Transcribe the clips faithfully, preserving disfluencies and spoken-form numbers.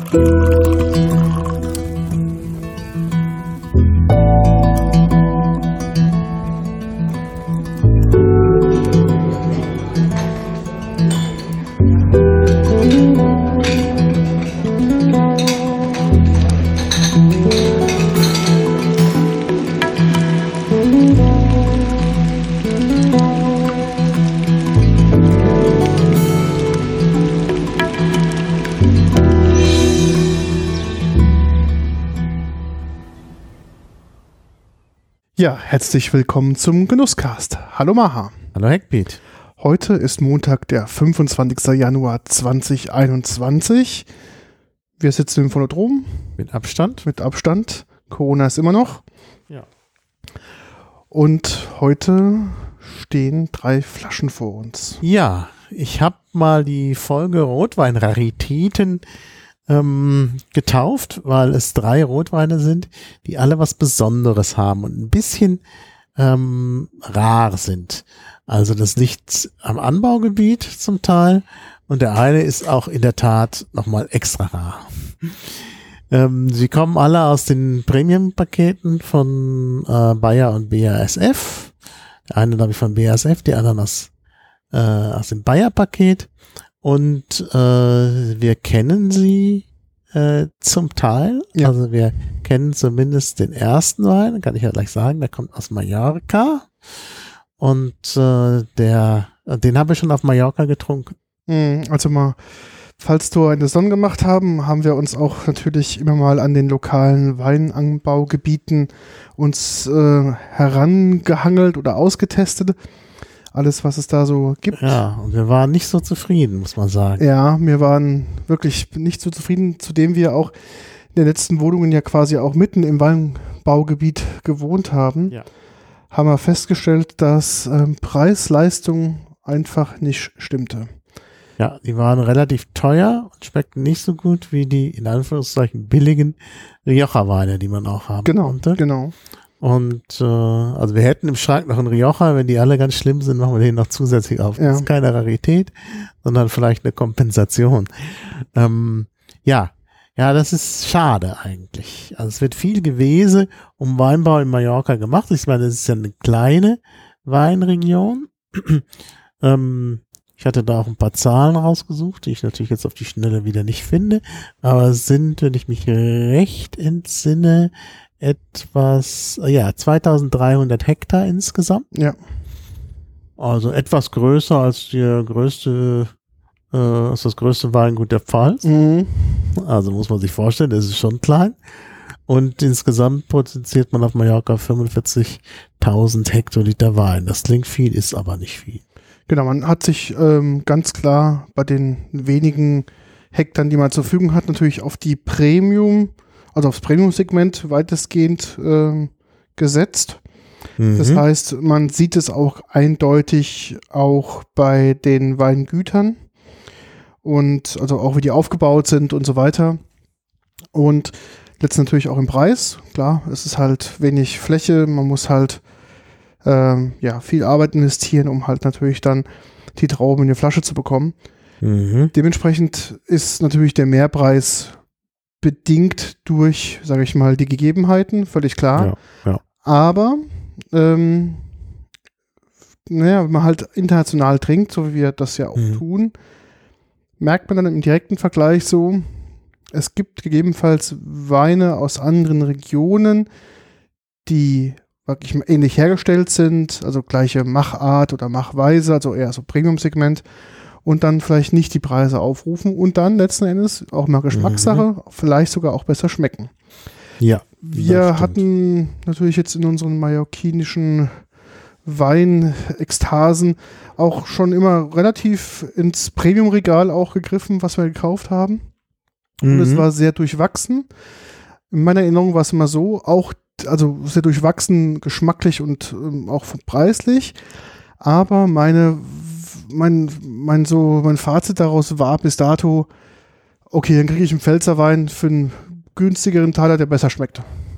Ja, herzlich willkommen zum Genusscast. Hallo Maha. Hallo Heckpiet. Heute ist Montag, der fünfundzwanzigster Januar zweitausendeinundzwanzig. Wir sitzen im Phonodrom. Mit Abstand. Mit Abstand. Corona ist immer noch. Ja. Und heute stehen drei Flaschen vor uns. Ja, ich habe mal die Folge Rotwein-Raritäten ähm, getauft, weil es drei Rotweine sind, die alle was Besonderes haben und ein bisschen ähm, rar sind. Also das liegt am Anbaugebiet zum Teil und der eine ist auch in der Tat nochmal extra rar. ähm, sie kommen alle aus den Premium-Paketen von äh, Bayer und B A S F. Der eine, glaube ich, von B A S F, die anderen aus, äh, aus dem Bayer-Paket. Und äh, wir kennen sie äh, zum Teil. Ja. Also wir kennen zumindest den ersten Wein, kann ich ja gleich sagen, der kommt aus Mallorca. Und äh, der, den habe ich schon auf Mallorca getrunken. Also mal, falls du eine Saison gemacht haben, haben wir uns auch natürlich immer mal an den lokalen Weinanbaugebieten uns äh, herangehangelt oder ausgetestet. Alles, was es da so gibt. Ja, und wir waren nicht so zufrieden, muss man sagen. Ja, wir waren wirklich nicht so zufrieden, zudem wir auch in den letzten Wohnungen ja quasi auch mitten im Weinbaugebiet gewohnt haben. Ja. Haben wir festgestellt, dass ähm, Preis-Leistung einfach nicht stimmte. Ja, die waren relativ teuer und schmeckten nicht so gut wie die, in Anführungszeichen, billigen Rioja-Weine, die man auch haben genau, konnte. Genau, Und äh, also wir hätten im Schrank noch einen Rioja, wenn die alle ganz schlimm sind, machen wir den noch zusätzlich auf. Ja. Das ist keine Rarität, sondern vielleicht eine Kompensation. Ähm, ja, ja, das ist schade eigentlich. Also es wird viel Gewese um Weinbau in Mallorca gemacht. Ich meine, das ist ja eine kleine Weinregion. ähm, ich hatte da auch ein paar Zahlen rausgesucht, die ich natürlich jetzt auf die Schnelle wieder nicht finde. Aber es sind, wenn ich mich recht entsinne, etwas, ja, zweitausenddreihundert Hektar insgesamt. Ja. Also etwas größer als die größte, äh, als das größte Weingut der Pfalz. Mhm. Also muss man sich vorstellen, das ist schon klein. Und insgesamt produziert man auf Mallorca fünfundvierzigtausend Hektoliter Wein. Das klingt viel, ist aber nicht viel. Genau, man hat sich ähm, ganz klar bei den wenigen Hektar, die man zur Verfügung hat, natürlich auf die Premium, also aufs Premium-Segment weitestgehend äh, gesetzt. Mhm. Das heißt, man sieht es auch eindeutig auch bei den Weingütern und also auch wie die aufgebaut sind und so weiter. Und letztendlich natürlich auch im Preis. Klar, es ist halt wenig Fläche, man muss halt ähm, ja, viel Arbeit investieren, um halt natürlich dann die Trauben in die Flasche zu bekommen. Mhm. Dementsprechend ist natürlich der Mehrpreis bedingt durch, sage ich mal, die Gegebenheiten, völlig klar. Ja, ja. Aber ähm, naja, wenn man halt international trinkt, so wie wir das ja auch mhm. tun, merkt man dann im direkten Vergleich so, es gibt gegebenenfalls Weine aus anderen Regionen, die wirklich ähnlich hergestellt sind, also gleiche Machart oder Machweise, also eher so Premium-Segment, und dann vielleicht nicht die Preise aufrufen und dann letzten Endes auch mal Geschmackssache, mhm. vielleicht sogar auch besser schmecken. Ja. Wir hatten natürlich jetzt in unseren mallorquinischen Weinekstasen auch schon immer relativ ins Premium-Regal auch gegriffen, was wir gekauft haben. Und mhm. es war sehr durchwachsen. In meiner Erinnerung war es immer so, auch also sehr durchwachsen, geschmacklich und ähm, auch preislich. Aber meine Mein, mein, so, mein Fazit daraus war bis dato, okay, dann kriege ich einen Pfälzer Wein für einen günstigeren Taler, der besser schmeckt.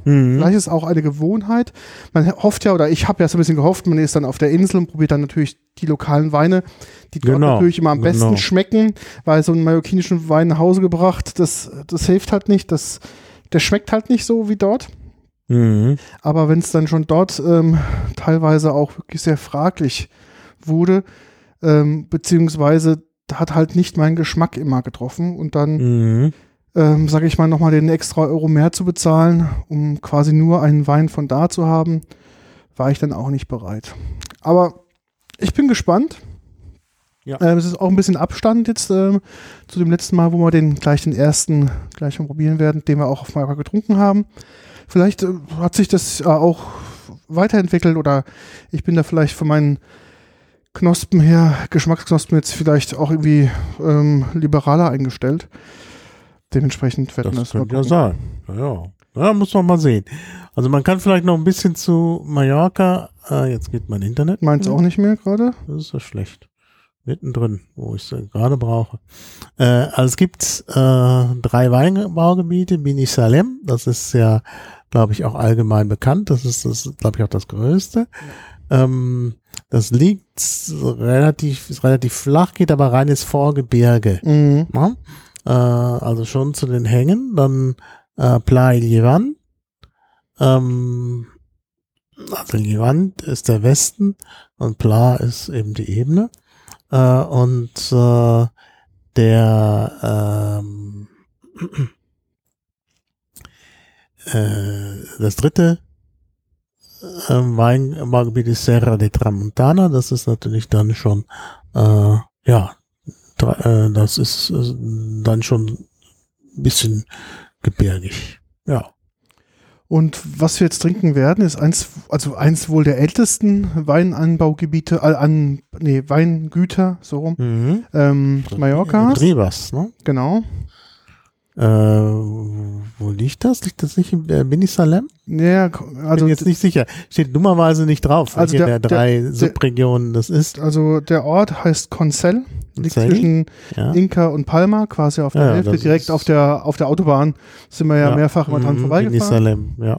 Mhm. Vielleicht ist es auch eine Gewohnheit. Man hofft ja, oder ich habe ja so ein bisschen gehofft, man ist dann auf der Insel und probiert dann natürlich die lokalen Weine, die dort genau. natürlich immer am besten genau. schmecken, weil so einen mallorquinischen Wein nach Hause gebracht, das, das hilft halt nicht, das, der schmeckt halt nicht so wie dort. Mhm. Aber wenn es dann schon dort ähm, teilweise auch wirklich sehr fraglich wurde, ähm, beziehungsweise hat halt nicht meinen Geschmack immer getroffen und dann, mhm. ähm, sage ich mal, nochmal den extra Euro mehr zu bezahlen, um quasi nur einen Wein von da zu haben, war ich dann auch nicht bereit. Aber ich bin gespannt. Ja. Ähm, es ist auch ein bisschen Abstand jetzt ähm, zu dem letzten Mal, wo wir den gleich den ersten gleich mal probieren werden, den wir auch auf Mallorca getrunken haben. Vielleicht äh, hat sich das äh, auch weiterentwickelt oder ich bin da vielleicht von meinen Knospen her, Geschmacksknospen jetzt vielleicht auch irgendwie ähm, liberaler eingestellt. Dementsprechend werden das das könnte ja sein. Ja, ja. Ja, muss man mal sehen. Also man kann vielleicht noch ein bisschen zu Mallorca. Ah, jetzt geht mein Internet. Meint's auch nicht mehr gerade? Das ist ja schlecht. Mittendrin, wo ich es gerade brauche. Äh, also es gibt äh, drei Weinbaugebiete. Bini Salem, das ist ja, glaube ich, auch allgemein bekannt. Das ist, das glaube ich, auch das größte. Ja. Ähm, das liegt relativ, ist relativ flach, geht aber rein ins Vorgebirge. Mhm. Ja? Äh, also schon zu den Hängen. Dann äh, Pla Llevant. Ähm, also Llevant ist der Westen und Pla ist eben die Ebene. Uh, und uh, der ähm, äh, das dritte äh, Weinbaugebiet ist Serra de Tramontana. Das ist natürlich dann schon äh, ja äh, das ist äh, dann schon ein bisschen gebirgig. Ja. Und was wir jetzt trinken werden, ist eins, also eins wohl der ältesten Weinanbaugebiete, äh, an, nee, Weingüter, so rum, mhm. ähm, Mallorcas. Ribas, ne? Genau. Äh, wo liegt das? Liegt das nicht in äh, Bini Salem? Ja, also bin jetzt nicht sicher. Steht dummerweise nicht drauf, also welche der, der drei der, Subregionen das ist. Also der Ort heißt Consell, liegt zwischen ja. Inca und Palma, quasi auf der ja, Hälfte, direkt auf der auf der Autobahn. Sind wir ja, ja. mehrfach immer dran mhm, vorbeigefahren. Bini Salem, ja.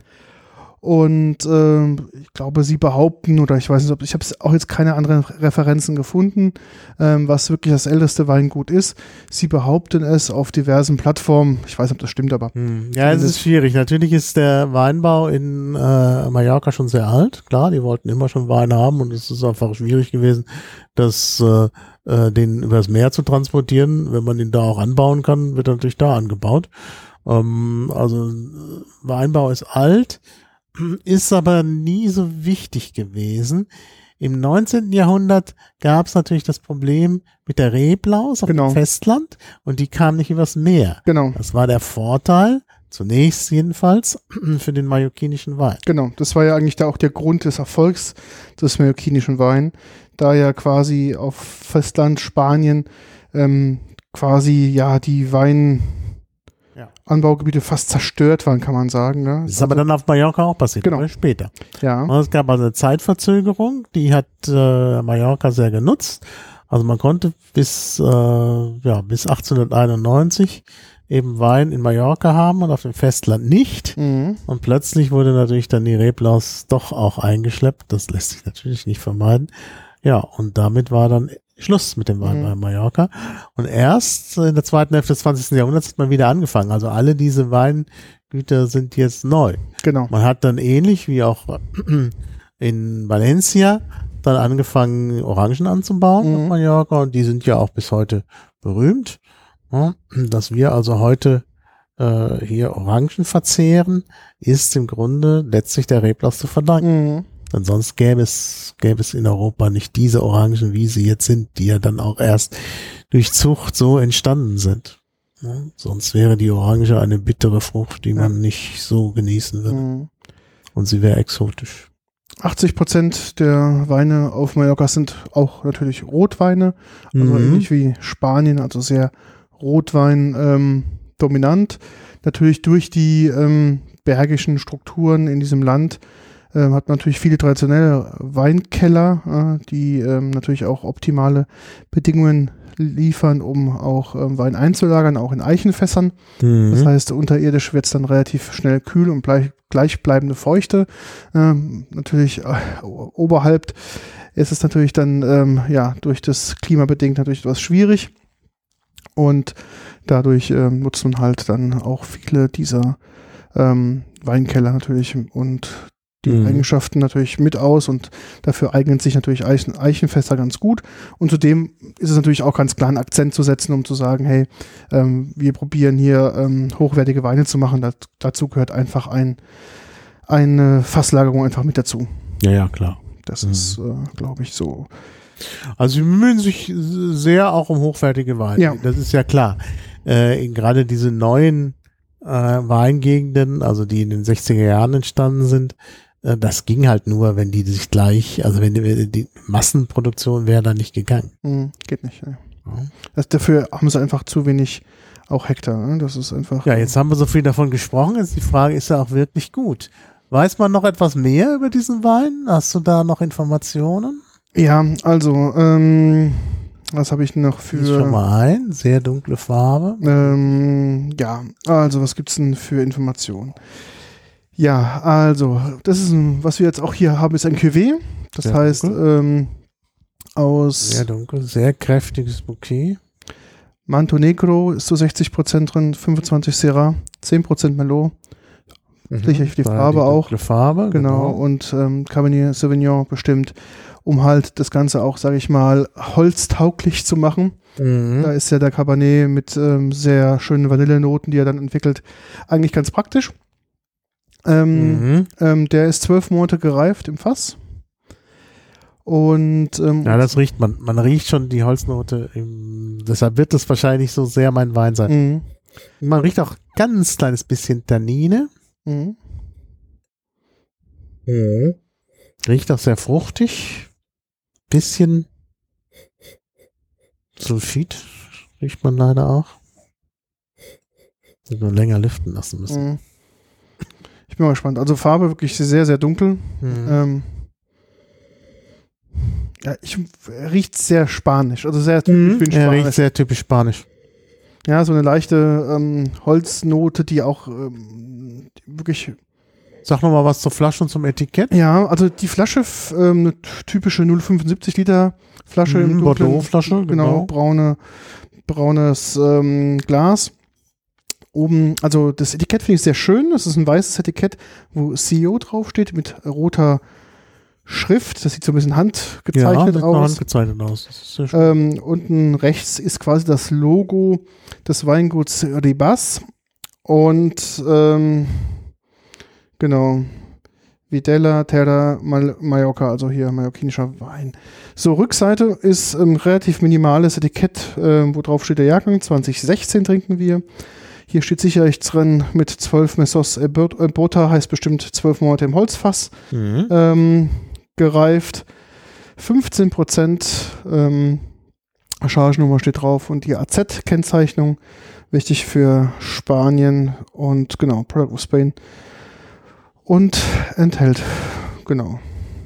Und ähm, ich glaube, sie behaupten, oder ich weiß nicht, ob ich habe auch jetzt keine anderen Referenzen gefunden, ähm, was wirklich das älteste Weingut ist. Sie behaupten es auf diversen Plattformen. Ich weiß nicht, ob das stimmt, aber. Hm. Ja, es ist schwierig. Natürlich ist der Weinbau in äh, Mallorca schon sehr alt. Klar, die wollten immer schon Wein haben und es ist einfach schwierig gewesen, das äh, äh, den übers Meer zu transportieren. Wenn man den da auch anbauen kann, wird er natürlich da angebaut. Ähm, also Weinbau ist alt. Ist aber nie so wichtig gewesen. Im neunzehnten Jahrhundert gab es natürlich das Problem mit der Reblaus auf genau. dem Festland und die kam nicht übers Meer. Genau. Das war der Vorteil, zunächst jedenfalls, für den mallorquinischen Wein. Genau, das war ja eigentlich da auch der Grund des Erfolgs des mallorquinischen Weins, da ja quasi auf Festland Spanien ähm, quasi ja die Wein Anbaugebiete fast zerstört waren, kann man sagen. Ne? Das ist also, aber dann auf Mallorca auch passiert, genau. später. Ja. Und es gab also eine Zeitverzögerung, die hat äh, Mallorca sehr genutzt. Also man konnte bis, äh, ja, bis achtzehnhunderteinundneunzig eben Wein in Mallorca haben und auf dem Festland nicht. Mhm. Und plötzlich wurde natürlich dann die Reblaus doch auch eingeschleppt. Das lässt sich natürlich nicht vermeiden. Ja, und damit war dann Schluss mit dem Wein mhm. bei Mallorca. Und erst in der zweiten Hälfte des zwanzigsten Jahrhunderts hat man wieder angefangen. Also alle diese Weingüter sind jetzt neu. Genau. Man hat dann ähnlich wie auch in Valencia dann angefangen, Orangen anzubauen mhm. auf Mallorca. Und die sind ja auch bis heute berühmt. Ja, dass wir also heute äh, hier Orangen verzehren, ist im Grunde letztlich der Reblaus zu verdanken. Mhm. Denn sonst gäbe es, gäbe es in Europa nicht diese Orangen, wie sie jetzt sind, die ja dann auch erst durch Zucht so entstanden sind. Ja, sonst wäre die Orange eine bittere Frucht, die man ja. nicht so genießen würde. Mhm. Und sie wäre exotisch. achtzig Prozent der Weine auf Mallorca sind auch natürlich Rotweine, also mhm. ähnlich wie Spanien, also sehr Rotwein ähm, dominant. Natürlich durch die ähm, bergischen Strukturen in diesem Land ähm, hat man natürlich viele traditionelle Weinkeller, äh, die ähm, natürlich auch optimale Bedingungen liefern, um auch ähm, Wein einzulagern, auch in Eichenfässern. Mhm. Das heißt, unterirdisch wird es dann relativ schnell kühl und bleib, gleichbleibende Feuchte. Ähm, natürlich äh, oberhalb ist es natürlich dann ähm, ja durch das Klima bedingt natürlich etwas schwierig. Und dadurch ähm, nutzt man halt dann auch viele dieser ähm, Weinkeller natürlich und die mhm. Eigenschaften natürlich mit aus und dafür eignen sich natürlich Eichen, Eichenfässer ganz gut. Und zudem ist es natürlich auch ganz klar einen Akzent zu setzen, um zu sagen, hey, ähm, wir probieren hier ähm, hochwertige Weine zu machen. Das, dazu gehört einfach ein, eine Fasslagerung einfach mit dazu. Ja, ja, klar. Das mhm. ist, äh, glaube ich, so. Also sie bemühen sich sehr auch um hochwertige Weine. Ja. Das ist ja klar. Äh, gerade diese neuen äh, Weingegenden, also die in den sechziger Jahren entstanden sind, äh, das ging halt nur, wenn die sich gleich, also wenn die, die Massenproduktion wäre da nicht gegangen. Mhm, geht nicht. Ja. Ja. Das, dafür haben sie einfach zu wenig auch Hektar. Ne? Das ist einfach. Ja, jetzt haben wir so viel davon gesprochen. Jetzt die Frage, ist er auch wirklich gut? Weiß man noch etwas mehr über diesen Wein? Hast du da noch Informationen? Ja, also, ähm, was habe ich noch für... Das ist schon mal ein, sehr dunkle Farbe. Ähm, ja, also, was gibt's denn für Informationen? Ja, also, das ist ein, was wir jetzt auch hier haben, ist ein Cuvée. Das Sehr heißt, ähm, aus... Sehr dunkel, sehr kräftiges Bouquet. Manto Negro ist so sechzig Prozent drin, fünfundzwanzig Syrah, zehn Prozent Merlot. Sicherlich mhm, die Farbe die auch. Farbe, genau. genau. Und ähm, Cabernet Sauvignon bestimmt, um halt das Ganze auch, sage ich mal, holztauglich zu machen. Mhm. Da ist ja der Cabernet mit ähm, sehr schönen Vanillenoten, die er dann entwickelt, eigentlich ganz praktisch. Ähm, mhm. ähm, der ist zwölf Monate gereift im Fass. Und ähm, ja, das riecht man. Man riecht schon die Holznote. Im, deshalb wird das wahrscheinlich so sehr mein Wein sein. Mhm. Man riecht auch ganz kleines bisschen Tannine. Mhm. Mhm. Riecht auch sehr fruchtig. Bisschen Sulfid riecht man leider auch. Nur länger lüften lassen müssen. Mhm. Ich bin mal gespannt. Also Farbe wirklich sehr, sehr dunkel. Mhm. Ähm, ja, ich riecht sehr spanisch. Also sehr typisch mhm. für Spanisch. Er riecht sehr typisch spanisch. Ja, so eine leichte ähm, Holznote, die auch ähm, wirklich... Sag nochmal was zur Flasche und zum Etikett. Ja, also die Flasche, ähm, eine typische null Komma fünfundsiebzig Liter Flasche mhm, im dunklen, Bordeaux-Flasche, genau. genau, braune, braunes ähm, Glas. Oben, also das Etikett finde ich sehr schön. Das ist ein weißes Etikett, wo C E O draufsteht mit roter Schrift. Das sieht so ein bisschen handgezeichnet ja, aus. handgezeichnet aus. Das ist sehr schön. Ähm, unten rechts ist quasi das Logo des Weinguts Ribas. Und ähm, genau. Videla Terra Mal- Mallorca, also hier mallorquinischer Wein. So, Rückseite ist ein relativ minimales Etikett, äh, wo drauf steht der Jahrgang. zwanzig sechzehn trinken wir. Hier steht sicherlich drin mit zwölf Mesos Bota, heißt bestimmt zwölf Monate im Holzfass mhm. ähm, gereift. fünfzehn Prozent ähm, Chargennummer steht drauf und die A Z-Kennzeichnung, wichtig für Spanien und genau, Product of Spain. Und enthält, genau,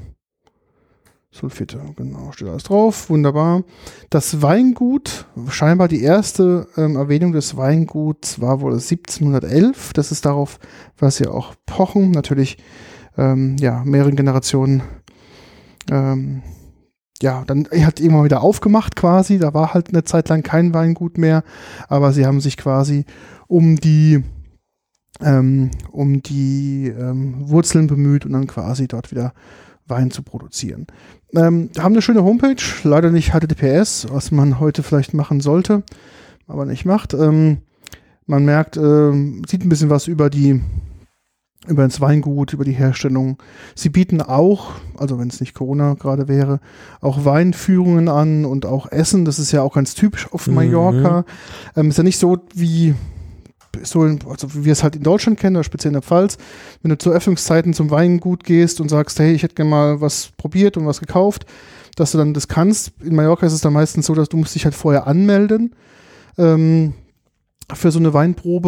Sulfite, genau, steht alles drauf, wunderbar. Das Weingut, scheinbar die erste ähm, Erwähnung des Weinguts war wohl siebzehnhundertelf, das ist darauf, was sie auch pochen, natürlich, ähm, ja, mehreren Generationen, ähm, ja, dann hat irgendwann wieder aufgemacht quasi, da war halt eine Zeit lang kein Weingut mehr, aber sie haben sich quasi um die Ähm, um die ähm, Wurzeln bemüht und dann quasi dort wieder Wein zu produzieren. Ähm, haben eine schöne Homepage, leider nicht H T T P S, was man heute vielleicht machen sollte, aber nicht macht. Ähm, man merkt, ähm, sieht ein bisschen was über die über das Weingut, über die Herstellung. Sie bieten auch, also wenn es nicht Corona gerade wäre, auch Weinführungen an und auch Essen. Das ist ja auch ganz typisch auf Mallorca. Mhm. Ähm, ist ja nicht so wie so, also wie wir es halt in Deutschland kennen, oder speziell in der Pfalz, wenn du zu Öffnungszeiten zum Weingut gehst und sagst, hey, ich hätte gerne mal was probiert und was gekauft, dass du dann das kannst. In Mallorca ist es dann meistens so, dass du musst dich halt vorher anmelden ähm, für so eine Weinprobe,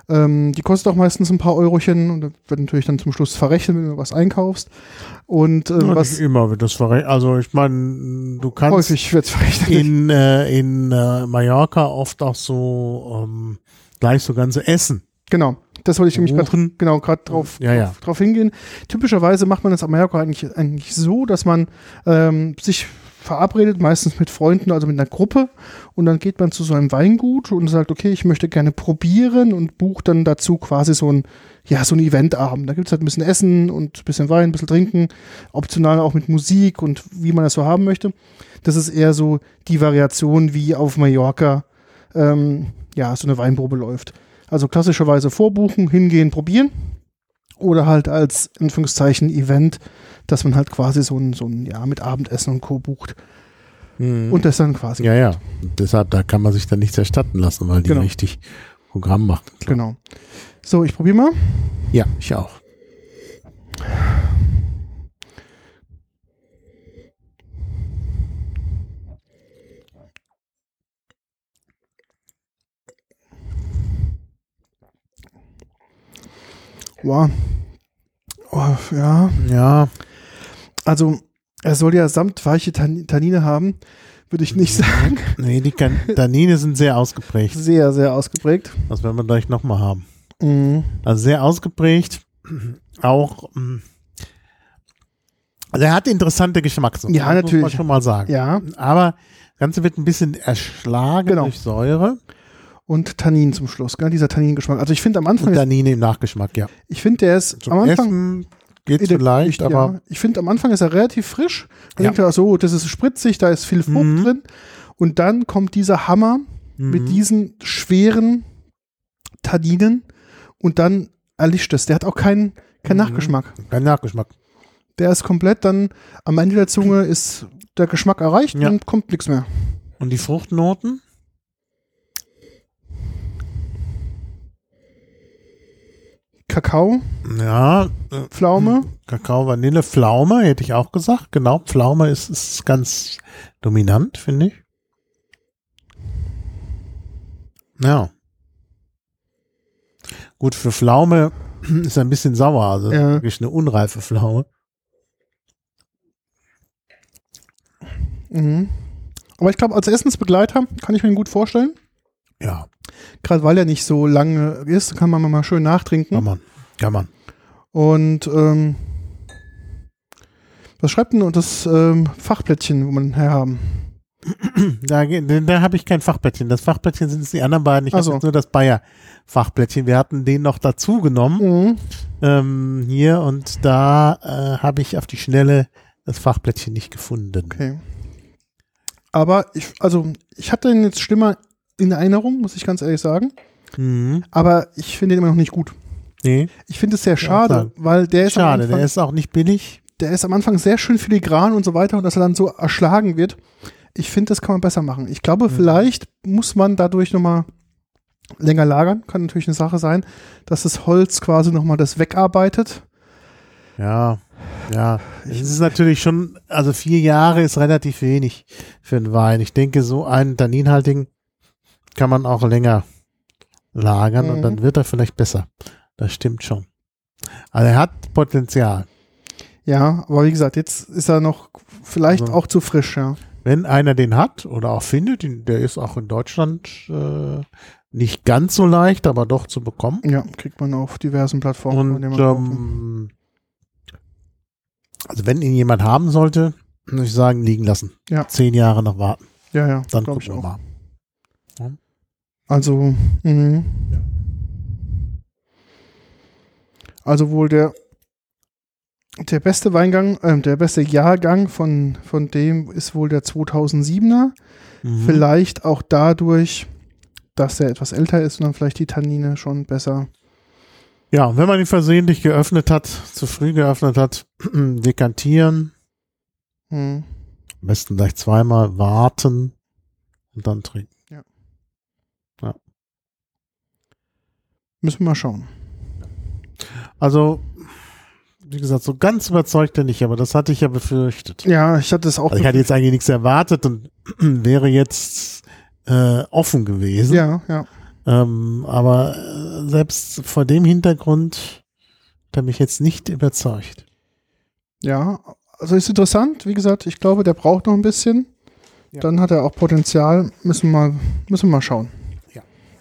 Ähm, die kostet auch meistens ein paar Eurochen und das wird natürlich dann zum Schluss verrechnet, wenn du was einkaufst. Und äh, Ja, was nicht immer wird das verrechnet. Also ich meine, du kannst häufig wird es verrechnet. in, äh, in äh, Mallorca oft auch so ähm, gleich so ganze Essen. Genau, das wollte ich nämlich grad, Buchen. genau gerade drauf, Ja, ja. drauf, drauf hingehen. Typischerweise macht man das am Mallorca eigentlich, eigentlich so, dass man ähm, sich verabredet, meistens mit Freunden, also mit einer Gruppe, und dann geht man zu so einem Weingut und sagt, okay, ich möchte gerne probieren und bucht dann dazu quasi so ein, ja, so ein Eventabend. Da gibt es halt ein bisschen Essen und ein bisschen Wein, ein bisschen Trinken, optional auch mit Musik und wie man das so haben möchte. Das ist eher so die Variation, wie auf Mallorca ähm, ja, so eine Weinprobe läuft. Also klassischerweise vorbuchen, hingehen, probieren oder halt als, in Anführungszeichen, Event, dass man halt quasi so ein, so ein ja, mit Abendessen und Co. bucht. Mhm. Und das dann quasi. Ja, ja. Und deshalb, da kann man sich dann nichts erstatten lassen, weil die Genau. richtig Programm machen. Klar. Genau. So, ich probiere mal. Ja, ich auch. Wow. Oh, ja. Ja, Also, er soll ja samtweiche Tan- Tannine haben, würde ich nicht sagen. nee, die kan- Tannine sind sehr ausgeprägt. Sehr, sehr ausgeprägt. Das werden wir gleich nochmal haben. Mhm. Also sehr ausgeprägt. Auch, mh, also er hat interessante Geschmacksnoten. Ja, das natürlich. muss man schon mal sagen. Ja, Aber das Ganze wird ein bisschen erschlagen Genau. durch Säure und Tannin zum Schluss, gell? Dieser Tanningeschmack. Also ich finde am Anfang, und ist, Tannine im Nachgeschmack, ja. ich finde, der ist Zum am Anfang, Essen geht Ich- vielleicht, ich, aber ja, ich finde, am Anfang ist er relativ frisch. Man Ja. denkt ja so, das ist spritzig, da ist viel Frucht Mhm. drin. Und dann kommt dieser Hammer mit Mhm. diesen schweren Tanninen und dann erlischt es. Der hat auch keinen keinen Mhm. Nachgeschmack. kein Nachgeschmack. Der ist komplett dann, am Ende der Zunge ist der Geschmack erreicht Ja. und kommt nichts mehr. Und die Fruchtnoten? Kakao, Ja, äh, Pflaume, Kakao, Vanille, Pflaume, hätte ich auch gesagt. Genau, Pflaume ist, ist ganz dominant, finde ich. Ja. Gut, für Pflaume ist er ein bisschen sauer, also Ja. wirklich eine unreife Pflaume. mhm. Aber ich glaube, als Essensbegleiter kann ich mir ihn gut vorstellen. Ja, Gerade weil er nicht so lange ist, kann man mal schön nachtrinken. kann man, kann man. Und ähm, was schreibt denn das ähm, Fachblättchen, wo man herhaben? Da, da, da habe ich kein Fachblättchen. Das Fachblättchen sind es die anderen beiden. Ich Ach habe so. jetzt nur das Bayer-Fachblättchen. Wir hatten den noch dazu genommen. Mhm. ähm, hier und da äh, habe ich auf die Schnelle das Fachblättchen nicht gefunden. Okay. Aber ich, also ich hatte ihn jetzt schlimmer in Erinnerung, muss ich ganz ehrlich sagen. Mhm. Aber ich finde ihn immer noch nicht gut. Nee, Ich finde es sehr auch schade, sagen. weil der ist, am schade, Anfang, der ist auch nicht billig. der ist am Anfang sehr schön filigran und so weiter und dass er dann so erschlagen wird. Ich finde, das kann man besser machen. Ich glaube, Mhm. vielleicht muss man dadurch nochmal länger lagern. Kann natürlich eine Sache sein, dass das Holz quasi nochmal das wegarbeitet. Ja, ja. Es ist natürlich schon, also vier Jahre ist relativ wenig für einen Wein. Ich denke, so einen tanninhaltigen kann man auch länger lagern Mhm. und dann wird er vielleicht besser. Das stimmt schon. Also er hat Potenzial. Ja, aber wie gesagt, jetzt ist er noch vielleicht Also- auch zu frisch, ja. Wenn einer den hat oder auch findet, den- der ist auch in Deutschland äh, nicht ganz so leicht, aber doch zu bekommen. Ja, kriegt man auf diversen Plattformen. Und von denen man kaufen. ähm, also wenn ihn jemand haben sollte, muss ich sagen, liegen lassen. Ja. Zehn Jahre noch warten. ja, ja, Dann glaube ich gucken wir auch. mal. Also, mh. also wohl der der beste Weingang, äh, der beste Jahrgang von, von dem ist wohl der zweitausendsiebener. Mhm. Vielleicht auch dadurch, dass er etwas älter ist und dann vielleicht die Tannine schon besser. Ja, und wenn man ihn versehentlich geöffnet hat, zu früh geöffnet hat, dekantieren, Hm. am besten gleich zweimal warten und dann trinken. Müssen wir mal schauen. Also, wie gesagt, so ganz überzeugt er nicht, aber das hatte ich ja befürchtet. Ja, ich hatte es auch. Also ich hatte jetzt eigentlich nichts erwartet und wäre jetzt äh, offen gewesen. ja, ja. Ähm, aber äh, selbst vor dem Hintergrund hat er mich jetzt nicht überzeugt. Ja, also ist interessant. Wie gesagt, ich glaube, der braucht noch ein bisschen. Ja. Dann hat er auch Potenzial. Müssen wir mal, müssen wir mal schauen. Ja.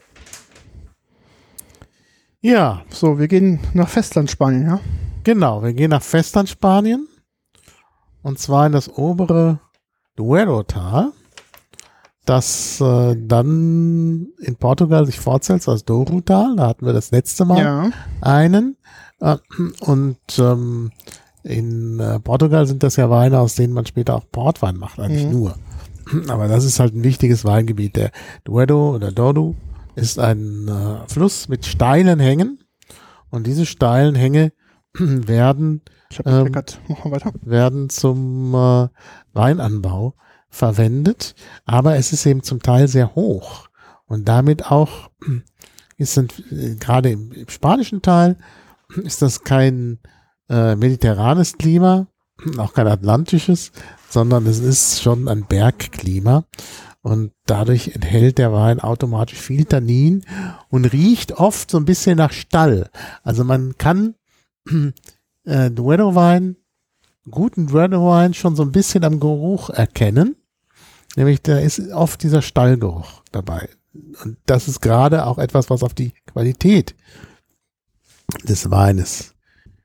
Ja. So, wir gehen nach Festlandspanien, ja? Genau, wir gehen nach Festlandspanien. Und zwar in das obere Duero-Tal, das äh, dann in Portugal sich fortsetzt als Douro-Tal. Da hatten wir das letzte Mal ja. einen. Äh, und ähm, in äh, Portugal sind das ja Weine, aus denen man später auch Portwein macht, eigentlich mhm. nur. Aber das ist halt ein wichtiges Weingebiet. Der Duero oder Douro ist ein äh, Fluss mit steilen Hängen. Und diese steilen Hänge werden, ich hab ähm, Mach mal weiter. werden zum äh, Weinanbau verwendet. Aber es ist eben zum Teil sehr hoch. Und damit auch ist dann, äh, gerade im, im spanischen Teil ist das kein äh, mediterranes Klima, auch kein atlantisches, sondern es ist schon ein Bergklima. Und dadurch enthält der Wein automatisch viel Tannin und riecht oft so ein bisschen nach Stall. Also man kann äh, Duero-Wein, guten Duero-Wein schon so ein bisschen am Geruch erkennen. Nämlich da ist oft dieser Stallgeruch dabei. Und das ist gerade auch etwas, was auf die Qualität des Weines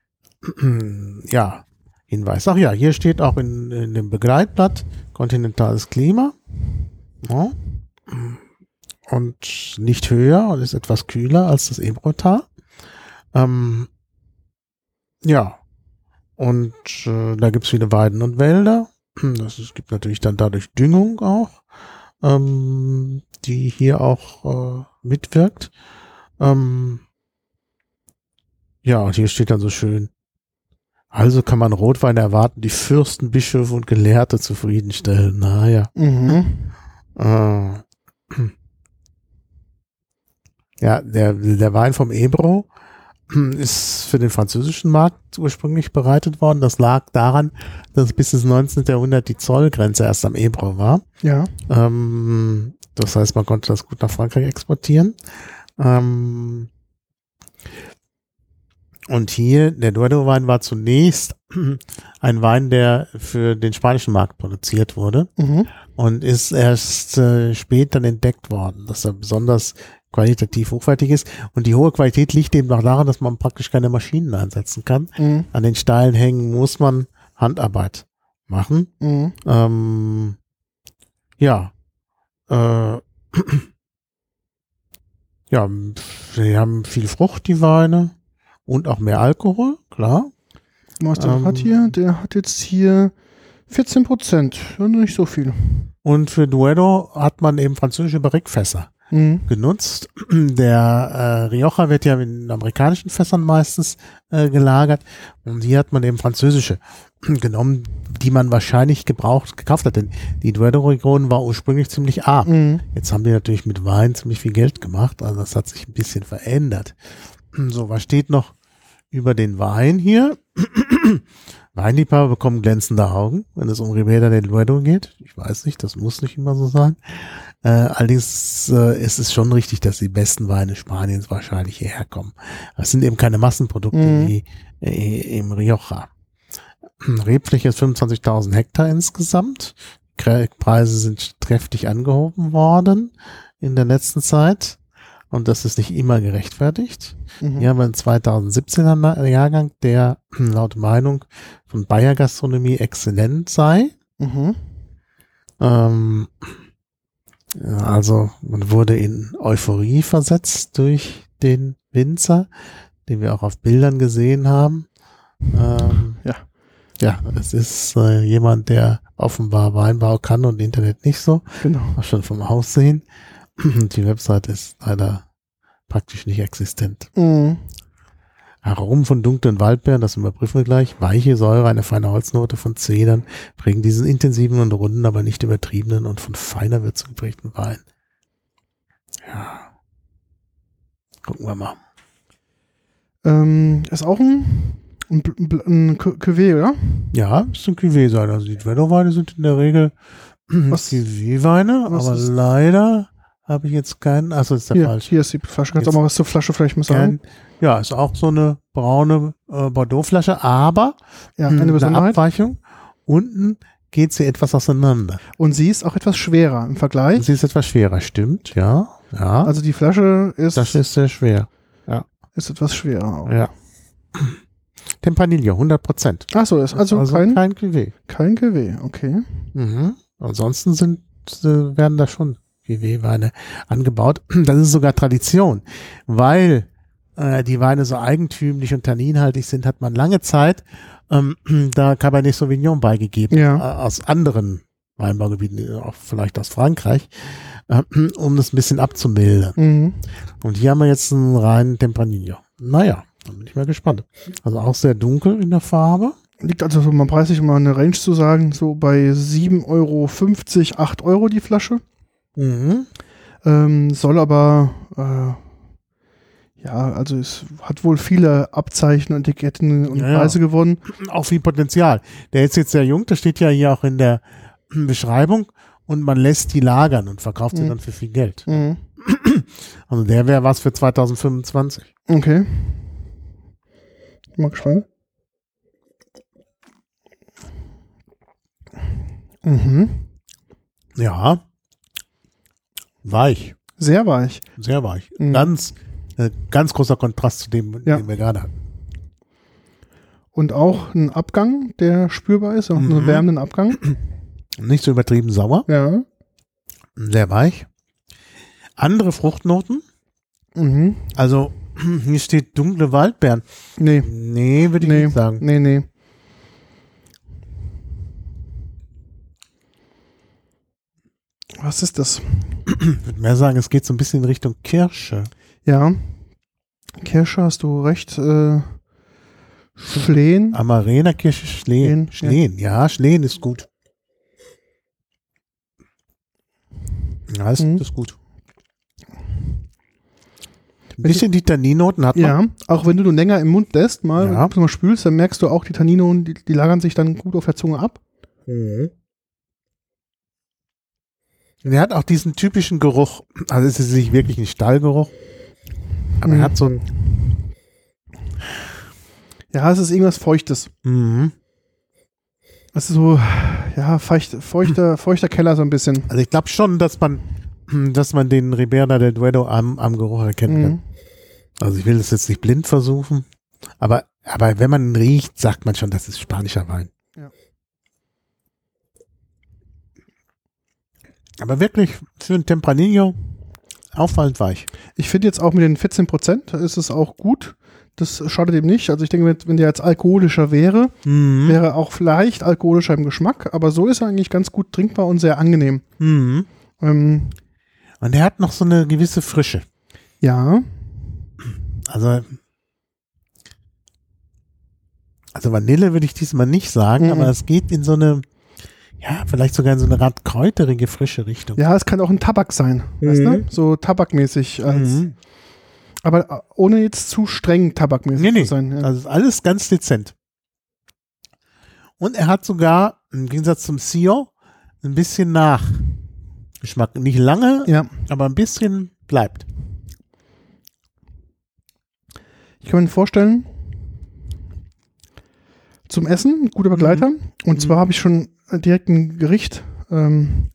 ja hinweist. Ach ja, hier steht auch in, in dem Begleitblatt kontinentales Klima. Ja. Und nicht höher und ist etwas kühler als das Ebro-Tal. Ähm, ja, und äh, da gibt es viele Weiden und Wälder. Das, es gibt natürlich dann dadurch Düngung auch, ähm, die hier auch äh, mitwirkt. Ähm, ja, und hier steht dann so schön: Also kann man Rotwein erwarten, die Fürsten, Bischöfe und Gelehrte zufriedenstellen. Naja. Mhm. Äh, ja, der, der Wein vom Ebro ist für den französischen Markt ursprünglich bereitet worden. Das lag daran, dass bis ins neunzehnten. Jahrhundert die Zollgrenze erst am Ebro war. Ja. Ähm, das heißt, man konnte das gut nach Frankreich exportieren. Ähm, und hier, der Duero-Wein war zunächst ein Wein, der für den spanischen Markt produziert wurde. Mhm. Und ist erst äh, später entdeckt worden, dass er besonders qualitativ hochwertig ist. Und die hohe Qualität liegt eben auch daran, dass man praktisch keine Maschinen einsetzen kann. Mhm. An den steilen Hängen muss man Handarbeit machen. Mhm. Ähm, ja. Äh, ja, sie haben viel Frucht, die Weine. Und auch mehr Alkohol, klar. Was der ähm, hat hier? Der hat jetzt hier vierzehn Prozent. Nicht so viel. Und für Duero hat man eben französische Barrique-Fässer mhm. genutzt. Der äh, Rioja wird ja in amerikanischen Fässern meistens äh, gelagert. Und hier hat man eben französische genommen, die man wahrscheinlich gebraucht, gekauft hat. Denn die Duero-Region war ursprünglich ziemlich arm. Mhm. Jetzt haben die natürlich mit Wein ziemlich viel Geld gemacht. Also das hat sich ein bisschen verändert. So, was steht noch über den Wein hier? Weinliebhaber bekommen glänzende Augen, wenn es um Ribera del Duero geht. Ich weiß nicht, das muss nicht immer so sein. Äh, allerdings äh, ist es schon richtig, dass die besten Weine Spaniens wahrscheinlich hierher kommen. Das sind eben keine Massenprodukte mhm. wie äh, im Rioja. Rebfläche ist fünfundzwanzigtausend Hektar insgesamt. Preise sind kräftig angehoben worden in der letzten Zeit. Und das ist nicht immer gerechtfertigt. Mhm. Hier haben wir einen zweitausendsiebzehner Jahrgang, der laut Meinung von Bayer Gastronomie exzellent sei. Mhm. Ähm, also man wurde in Euphorie versetzt durch den Winzer, den wir auch auf Bildern gesehen haben. Ähm, ja. Ja, es ist äh, jemand, der offenbar Weinbau kann und Internet nicht so. Genau. Auch schon vom Aussehen. Die Website ist leider praktisch nicht existent. Mhm. Aromen von dunklen Waldbeeren, das überprüfen wir gleich. Weiche Säure, eine feine Holznote von Zedern prägen diesen intensiven und runden, aber nicht übertriebenen und von feiner Würzung geprägten Wein. Ja. Gucken wir mal. Ähm, ist auch ein, ein, ein Cuvée, oder? Ja, ist ein Cuvée sein. Also die Duero-Weine sind in der Regel Cuvée-Weine, aber ist? leider habe ich jetzt keinen. Achso, ist der Hier, falsch. hier ist die Flasche. Kannst du Jetzt auch mal was zur Flasche vielleicht mal sagen? Kein, ja, ist auch so eine braune äh, Bordeaux-Flasche, aber Ja, mh, eine Besonderheit. Abweichung. Unten geht sie etwas auseinander. Und sie ist auch etwas schwerer im Vergleich. Sie ist etwas schwerer, stimmt, ja. Ja, Also die Flasche ist, das ist sehr schwer. ist etwas schwerer auch. Ja. Tempranillo, hundert Prozent. Ach so, ist also, Also kein, kein Cuvée. kein Cuvée, okay. Mhm. Ansonsten sind, äh, werden da schon Cuvée-Weine angebaut. Das ist sogar Tradition, weil äh, die Weine so eigentümlich und tanninhaltig sind, hat man lange Zeit ähm, da Cabernet Sauvignon beigegeben, Ja. äh, aus anderen Weinbaugebieten, auch vielleicht aus Frankreich, äh, um das ein bisschen abzumildern. Mhm. Und hier haben wir jetzt einen reinen Tempranillo. Naja, da bin ich mal gespannt. Also auch sehr dunkel in der Farbe. Liegt also so, man preislich, um mal eine Range zu sagen, so bei sieben Euro fünfzig, acht Euro die Flasche. Mhm. Ähm, soll aber, äh, ja, also es hat wohl viele Abzeichen und Etiketten und Ja, ja. Preise gewonnen. Auch viel Potenzial. Der ist jetzt sehr jung, das steht ja hier auch in der Beschreibung, und man lässt die lagern und verkauft sie Mhm. dann für viel Geld. Mhm. Also der wäre was für zweitausendfünfundzwanzig. Okay. Mal gespannt. Mhm. Ja. Weich. Sehr weich. Sehr weich. Mhm. Ganz, äh, ganz großer Kontrast zu dem, Ja. den wir gerade hatten. Und auch ein Abgang, der spürbar ist, auch Mhm. einen wärmenden Abgang. Nicht so übertrieben sauer. Ja. Sehr weich. Andere Fruchtnoten. Mhm. Also hier steht dunkle Waldbeeren. Nee, Nee, würde ich nee, nicht sagen. nee, nee. Was ist das? Ich würde mehr sagen, es geht so ein bisschen in Richtung Kirsche. Ja. Kirsche, hast du recht. Äh, Schlehen. Amarena Kirsche Schlehen. Schlehen, Schlehen, ja, Schlehen ist gut. Ja, ist, Mhm. ist gut. Ein bisschen die Tanninnoten hat man. Ja, auch wenn du nur länger im Mund lässt, mal, Ja. wenn du mal spülst, dann merkst du auch, die Tannine, die, die lagern sich dann gut auf der Zunge ab. Mhm. Und er hat auch diesen typischen Geruch, also es ist nicht wirklich ein Stallgeruch, aber Mhm. er hat so ein, Ja, es ist irgendwas Feuchtes. mhm. Es ist so, ja, feucht, feuchter, feuchter Keller so ein bisschen. Also ich glaube schon, dass man, dass man den Ribera del Duero am, am Geruch erkennen kann. Mhm. Also ich will das jetzt nicht blind versuchen, aber, aber wenn man ihn riecht, sagt man schon, das ist spanischer Wein. Ja. Aber wirklich für ein Tempranillo auffallend weich. Ich finde jetzt auch mit den vierzehn Prozent ist es auch gut. Das schadet ihm nicht. Also ich denke, wenn, wenn der jetzt alkoholischer wäre, Mhm. wäre auch vielleicht alkoholischer im Geschmack, aber so ist er eigentlich ganz gut trinkbar und sehr angenehm. Mhm. Ähm, Und er hat noch so eine gewisse Frische. ja, Also, also Vanille würde ich diesmal nicht sagen, Mhm. aber es geht in so eine, ja, vielleicht sogar in so eine Art kräuterige, frische Richtung. ja, es kann auch ein Tabak sein, weißt Mhm. du? So tabakmäßig, als, Mhm. aber ohne jetzt zu streng tabakmäßig Nee, nee. zu sein. Ja. Also ist alles ganz dezent. Und er hat sogar, im Gegensatz zum Sio, ein bisschen Nachgeschmack. Nicht lange, ja. aber ein bisschen bleibt. Ich kann mir vorstellen, zum Essen, ein guter Begleiter. Und Mhm. zwar habe ich schon direkt ein Gericht ähm,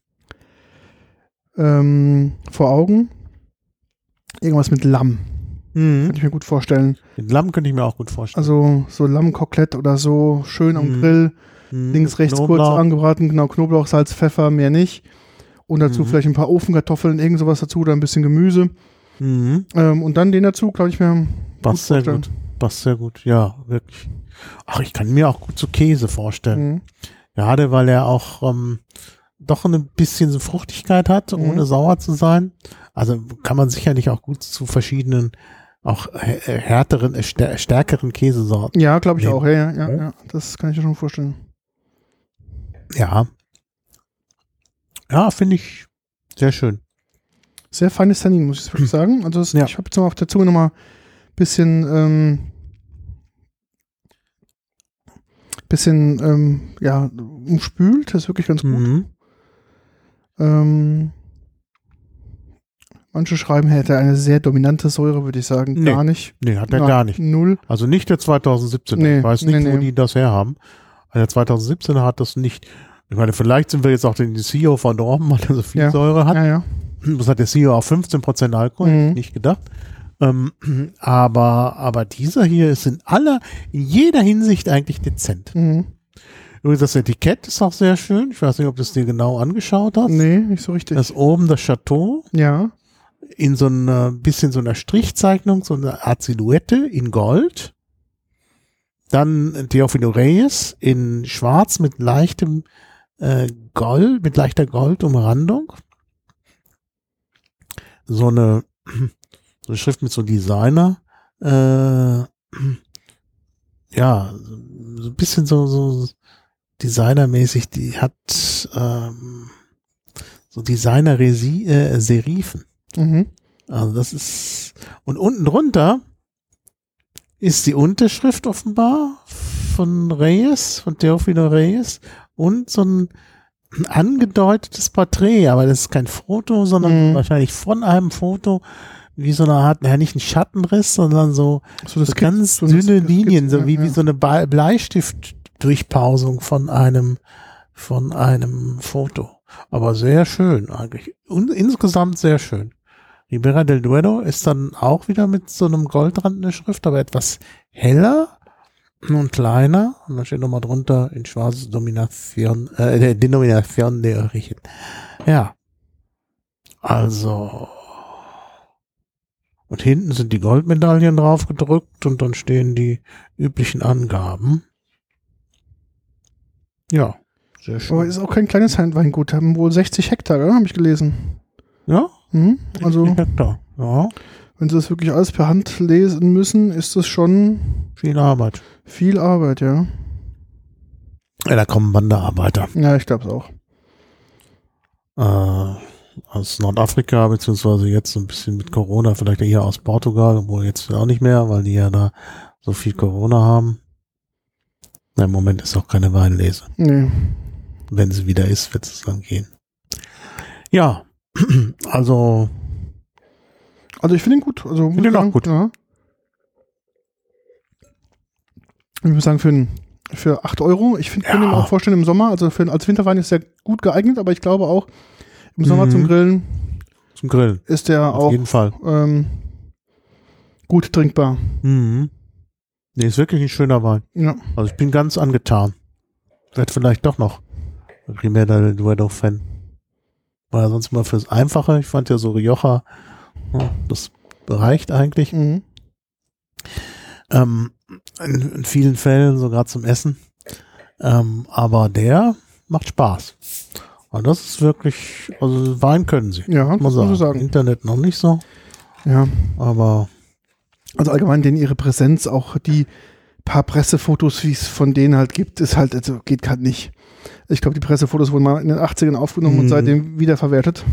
ähm, vor Augen. Irgendwas mit Lamm. Mhm. Kann ich mir gut vorstellen. Den Lamm könnte ich mir auch gut vorstellen. Also so Lammkotelett oder so, schön am Mhm. Grill, Mhm. links, rechts kurz Knoblauch. angebraten, genau, Knoblauch, Salz, Pfeffer, mehr nicht. Und dazu Mhm. vielleicht ein paar Ofenkartoffeln, irgend sowas dazu oder ein bisschen Gemüse. Mhm. Ähm, und dann den dazu, glaube ich mir. Passt sehr vorstellen. gut. Passt sehr gut, ja, wirklich. Ach, ich kann mir auch gut so Käse vorstellen. Mhm. Gerade weil er auch ähm, doch ein bisschen so Fruchtigkeit hat, Mhm. ohne sauer zu sein. Also kann man sicherlich auch gut zu verschiedenen, auch äh, härteren, äh, stär- stärkeren Käsesorten. Ja, glaube ich Nee. auch. Ja, ja, ja, Ja. ja. Das kann ich mir schon vorstellen. Ja. Ja, finde ich sehr schön. Sehr feines Tannin, muss ich wirklich sagen. Also es, Ja. ich habe jetzt mal auf der Zunge nochmal ein bisschen, ähm, bisschen, ähm, ja, umspült. Das ist wirklich ganz gut. Mhm. Ähm, Manche schreiben, er hätte eine sehr dominante Säure, würde ich sagen. Nee. Gar nicht. Nee, hat er Na, gar nicht. Null. Also nicht der zweitausendsiebzehn. Nee, ich weiß nicht, nee, wo nee. die das herhaben. Der zweitausendsiebzehn hat das nicht. Ich meine, vielleicht sind wir jetzt auch den C E O verdorben, weil er so viel Ja. Säure hat. Ja, ja. Das hat der C E O auf fünfzehn Prozent Alkohol, Mhm. nicht gedacht. Ähm, aber, aber dieser hier ist in aller, in jeder Hinsicht eigentlich dezent. Mhm. Übrigens, das Etikett ist auch sehr schön. Ich weiß nicht, ob du es dir genau angeschaut hast. Nee, nicht so richtig. Das ist oben das Chateau ja. in so einer bisschen so einer Strichzeichnung, so eine Art Silhouette in Gold. Dann Teofilo Reyes in Schwarz mit leichtem äh, Gold, mit leichter Goldumrandung. So eine, so eine Schrift mit so Designer, äh, ja, so ein bisschen so, so designermäßig, die hat ähm, so Designer-Serifen. Mhm. Also das ist, und unten drunter ist die Unterschrift offenbar von Reyes, von Teofilo Reyes und so ein angedeutetes Porträt, aber das ist kein Foto, sondern Mhm. wahrscheinlich von einem Foto, wie so eine Art, naja, nicht ein Schattenriss, sondern so, So, so das ganz so eine dünne Skizze, Linien, so ja, wie, ja. wie so eine Be- Bleistiftdurchpausung von einem, von einem Foto. Aber sehr schön eigentlich. Und insgesamt sehr schön. Ribera del Duero ist dann auch wieder mit so einem Goldrand in der Schrift, aber etwas heller und kleiner. Und dann steht nochmal drunter in schwarz Domination, äh, Denomination de Origen. Ja. Also. Und hinten sind die Goldmedaillen drauf gedrückt und dann stehen die üblichen Angaben. Ja. Sehr schön. Aber ist auch kein kleines Weingut. Haben wohl sechzig Hektar, habe ich gelesen. Ja? Mhm. Also, Hektar. Ja. wenn sie das wirklich alles per Hand lesen müssen, ist das schon Viel Arbeit. viel Arbeit, ja. Ja, da kommen Wanderarbeiter. Ja, ich glaube es auch. Äh, aus Nordafrika, beziehungsweise jetzt so ein bisschen mit Corona, vielleicht eher aus Portugal, obwohl jetzt auch nicht mehr, weil die ja da so viel Corona haben. Na, im Moment ist auch keine Weinlese. Nee. Wenn sie wieder ist, wird es dann gehen. Ja, also Also ich finde ihn gut. Also, Finde ihn auch sagen, gut. Ja. Ich würde sagen, für, ein, für acht Euro. Ich finde, Ja. kann ihn auch vorstellen im Sommer. Also für, als Winterwein ist er gut geeignet, aber ich glaube auch, im Sommer Mhm. zum Grillen zum Grillen. ist der Auf auch jeden Fall. ähm, gut trinkbar. Mhm. Nee, ist wirklich ein schöner Wein. Ja. Also ich bin ganz angetan. Werd vielleicht doch noch Ribera del Duero-Fan. War ja sonst mal fürs Einfache. Ich fand ja so Rioja, ja, das reicht eigentlich. Mhm. Ähm, in, in vielen Fällen sogar zum Essen. Ähm, aber der macht Spaß. Und das ist wirklich, also Wein können sie. Ja, muss man muss man so sagen. sagen. Internet noch nicht so, Ja. aber Also allgemein, denen ihre Präsenz, auch die paar Pressefotos, wie es von denen halt gibt, ist halt, also geht gerade nicht. Ich glaube, die Pressefotos wurden mal in den achtzigern aufgenommen Mhm. und seitdem wiederverwertet.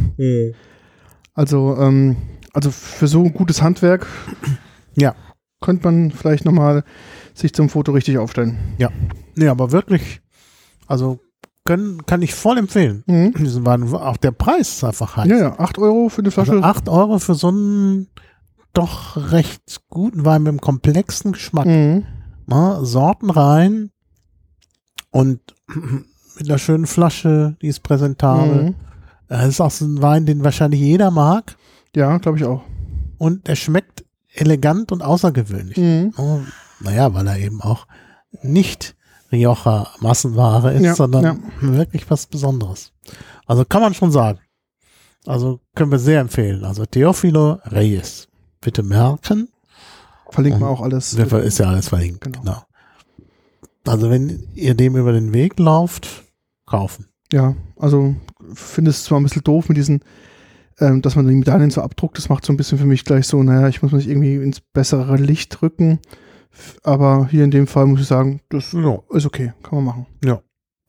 Also, ähm, also für so ein gutes Handwerk ja. könnte man vielleicht nochmal sich zum Foto richtig aufstellen. Nee, aber wirklich, also können, kann ich voll empfehlen. Mhm. Diesen Wein, auch der Preis ist einfach heiß. Ja, ja, acht Euro für eine Flasche. Also acht Euro für so einen doch recht guten Wein mit einem komplexen Geschmack. Mhm. Na, Sorten rein und mit einer schönen Flasche, die ist präsentabel. Mhm. Das ist auch so ein Wein, den wahrscheinlich jeder mag Ja, glaube ich auch. und der schmeckt elegant und außergewöhnlich. Mhm. Oh, naja, weil er eben auch nicht Rioja Massenware ist, Ja, sondern ja. wirklich was Besonderes. Also kann man schon sagen. Also können wir sehr empfehlen. Also Teofilo Reyes. Bitte merken. Verlinken wir Mhm. auch alles. Ist ja alles verlinkt. Genau. Genau. Also wenn ihr dem über den Weg lauft, kaufen. Ja, also finde es zwar ein bisschen doof mit diesen, ähm, dass man die Medaillen so abdruckt, das macht so ein bisschen für mich gleich so, naja, ich muss mich irgendwie ins bessere Licht rücken, F- aber hier in dem Fall muss ich sagen, das Ja. ist okay, kann man machen. Ja.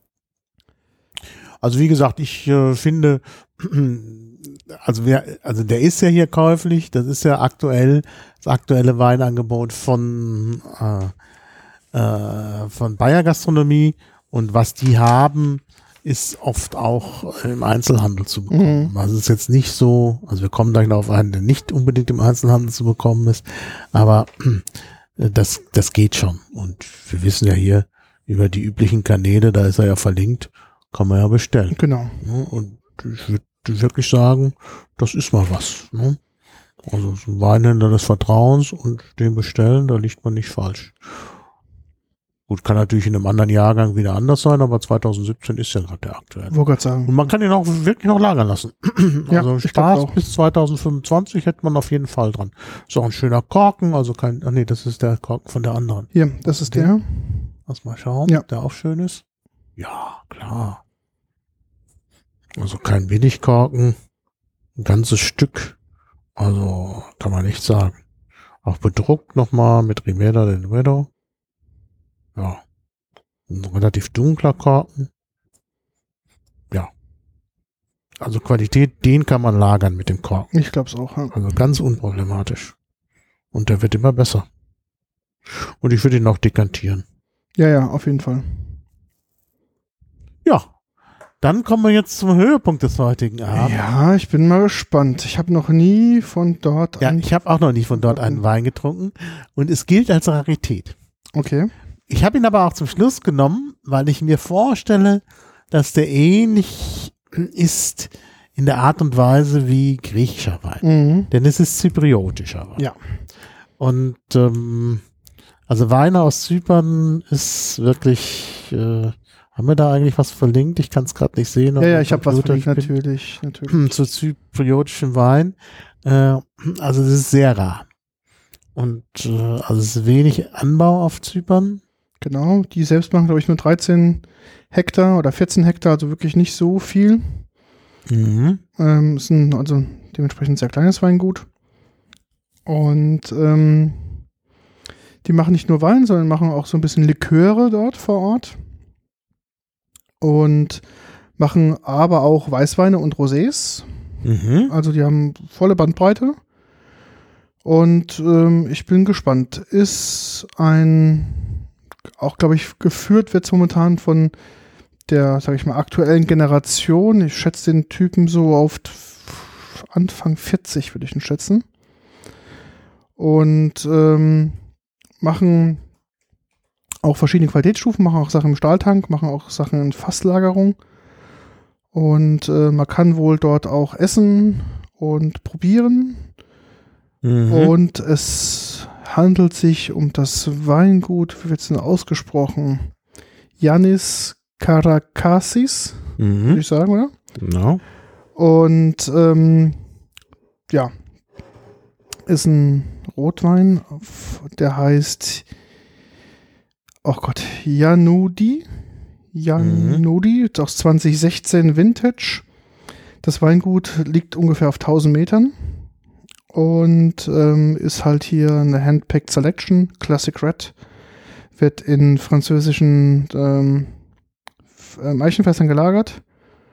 Also wie gesagt, ich äh, finde, also wer, also der ist ja hier käuflich, das ist ja aktuell, das aktuelle Weinangebot von, äh, äh, von Bayer Gastronomie und was die haben, ist oft auch im Einzelhandel zu bekommen. Mhm. Also es ist jetzt nicht so, also wir kommen gleich noch auf einen, der nicht unbedingt im Einzelhandel zu bekommen ist, aber das, das geht schon. Und wir wissen ja hier über die üblichen Kanäle, da ist er ja verlinkt, kann man ja bestellen. Genau. Und ich würde wirklich sagen, das ist mal was. Ne? Also so ein Weinhändler des Vertrauens und den bestellen, da liegt man nicht falsch. Gut, kann natürlich in einem anderen Jahrgang wieder anders sein, aber zwanzig siebzehn ist ja gerade der aktuelle. Wollte gerade sagen. Und man kann ihn auch wirklich noch lagern lassen. Ja, also Spaß bis zwanzig fünfundzwanzig hätte man auf jeden Fall dran. Ist auch ein schöner Korken, also kein, ach nee, das ist der Korken von der anderen. Hier, das ist der. der. Lass mal schauen, ja. ob der auch schön ist. Ja, klar. Also kein Billigkorken, ein ganzes Stück. Also kann man nicht sagen. Auch bedruckt nochmal mit Rimeda del Duero. Ja, ein relativ dunkler Korken. Ja. Also Qualität, den kann man lagern mit dem Korken. Ich glaube es auch. Ja. Also ganz unproblematisch. Und der wird immer besser. Und ich würde ihn auch dekantieren. Ja, ja, auf jeden Fall. Ja. Dann kommen wir jetzt zum Höhepunkt des heutigen Abends. Ja, ich bin mal gespannt. Ich habe noch nie von dort... Ja, ich habe auch noch nie von dort einen Wein getrunken. Und es gilt als Rarität. Okay. Ich habe ihn aber auch zum Schluss genommen, weil ich mir vorstelle, dass der ähnlich ist in der Art und Weise wie griechischer Wein. Mhm. Denn es ist zypriotischer Wein. Ja. Und ähm, also Weine aus Zypern ist wirklich, äh, haben wir da eigentlich was verlinkt? Ich kann es gerade nicht sehen. Ja, ja, ich habe was verlinkt, natürlich. natürlich. Zu zypriotischen Wein. Äh, also es ist sehr rar. Und äh, also es ist wenig Anbau auf Zypern. Genau, die selbst machen, glaube ich, nur dreizehn Hektar oder vierzehn Hektar, also wirklich nicht so viel. Mhm. Ähm, ist ein, also dementsprechend sehr kleines Weingut. Und ähm, die machen nicht nur Wein, sondern machen auch so ein bisschen Liköre dort vor Ort. Und machen aber auch Weißweine und Rosés. Mhm. Also die haben volle Bandbreite. Und ähm, ich bin gespannt. Ist ein, auch glaube ich, geführt wird es momentan von der, sag ich mal, aktuellen Generation. Ich schätze den Typen so auf Anfang vierzig, würde ich ihn schätzen. Und ähm, machen auch verschiedene Qualitätsstufen, machen auch Sachen im Stahltank, machen auch Sachen in Fasslagerung. Und äh, man kann wohl dort auch essen und probieren. Mhm. Und es handelt sich um das Weingut, wie wird es denn ausgesprochen? Yannis Karakassis, mhm. würde ich sagen, oder? Genau. Und ähm, ja, ist ein Rotwein, der heißt, oh Gott, Janudi. Janudi, mhm. aus zwanzig sechzehn Vintage. Das Weingut liegt ungefähr auf tausend Metern und ähm, ist halt hier eine Handpicked Selection, Classic Red. Wird in französischen ähm, Eichenfässern gelagert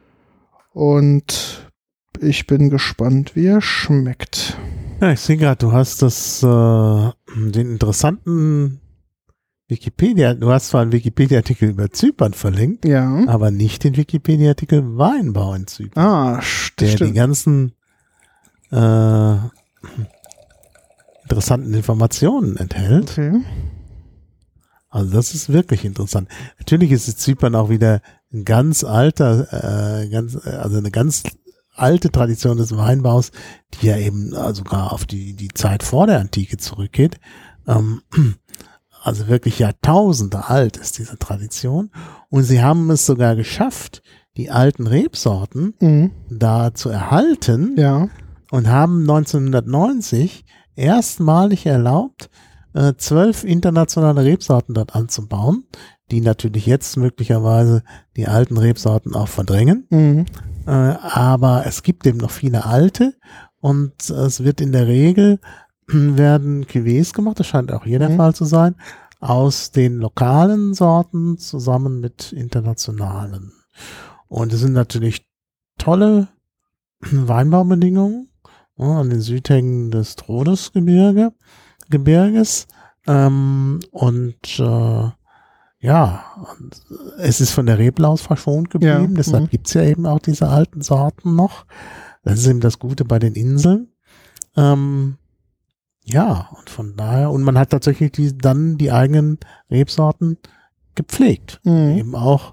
und ich bin gespannt, wie er schmeckt. Ja, ich sehe gerade, du hast das, äh, den interessanten Wikipedia, du hast zwar einen Wikipedia-Artikel über Zypern verlinkt, ja, aber nicht den Wikipedia-Artikel Weinbau in Zypern. Ah, st der stimmt. die ganzen äh, interessanten Informationen enthält. Okay. Also das ist wirklich interessant. Natürlich ist es Zypern auch wieder ein ganz alter, äh, ganz, also eine ganz alte Tradition des Weinbaus, die ja eben sogar auf die, die Zeit vor der Antike zurückgeht. Ähm, also wirklich Jahrtausende alt ist diese Tradition. Und sie haben es sogar geschafft, die alten Rebsorten mhm. da zu erhalten, ja. und haben neunzehnhundertneunzig erstmalig erlaubt, äh, zwölf internationale Rebsorten dort anzubauen, die natürlich jetzt möglicherweise die alten Rebsorten auch verdrängen. Mhm. Äh, aber es gibt eben noch viele alte und es wird in der Regel werden Cuvées gemacht, das scheint auch hier der mhm. Fall zu sein, aus den lokalen Sorten zusammen mit internationalen. Und es sind natürlich tolle Weinbaubedingungen ja, an den Südhängen des Rhodosgebirge, Gebirges. Ähm, und äh, ja, und es ist von der Reblaus verschont geblieben, Ja, deshalb mhm. gibt's ja eben auch diese alten Sorten noch. Das ist eben das Gute bei den Inseln. Ähm, ja, und von daher, und man hat tatsächlich die, dann die eigenen Rebsorten gepflegt. Mhm. Eben auch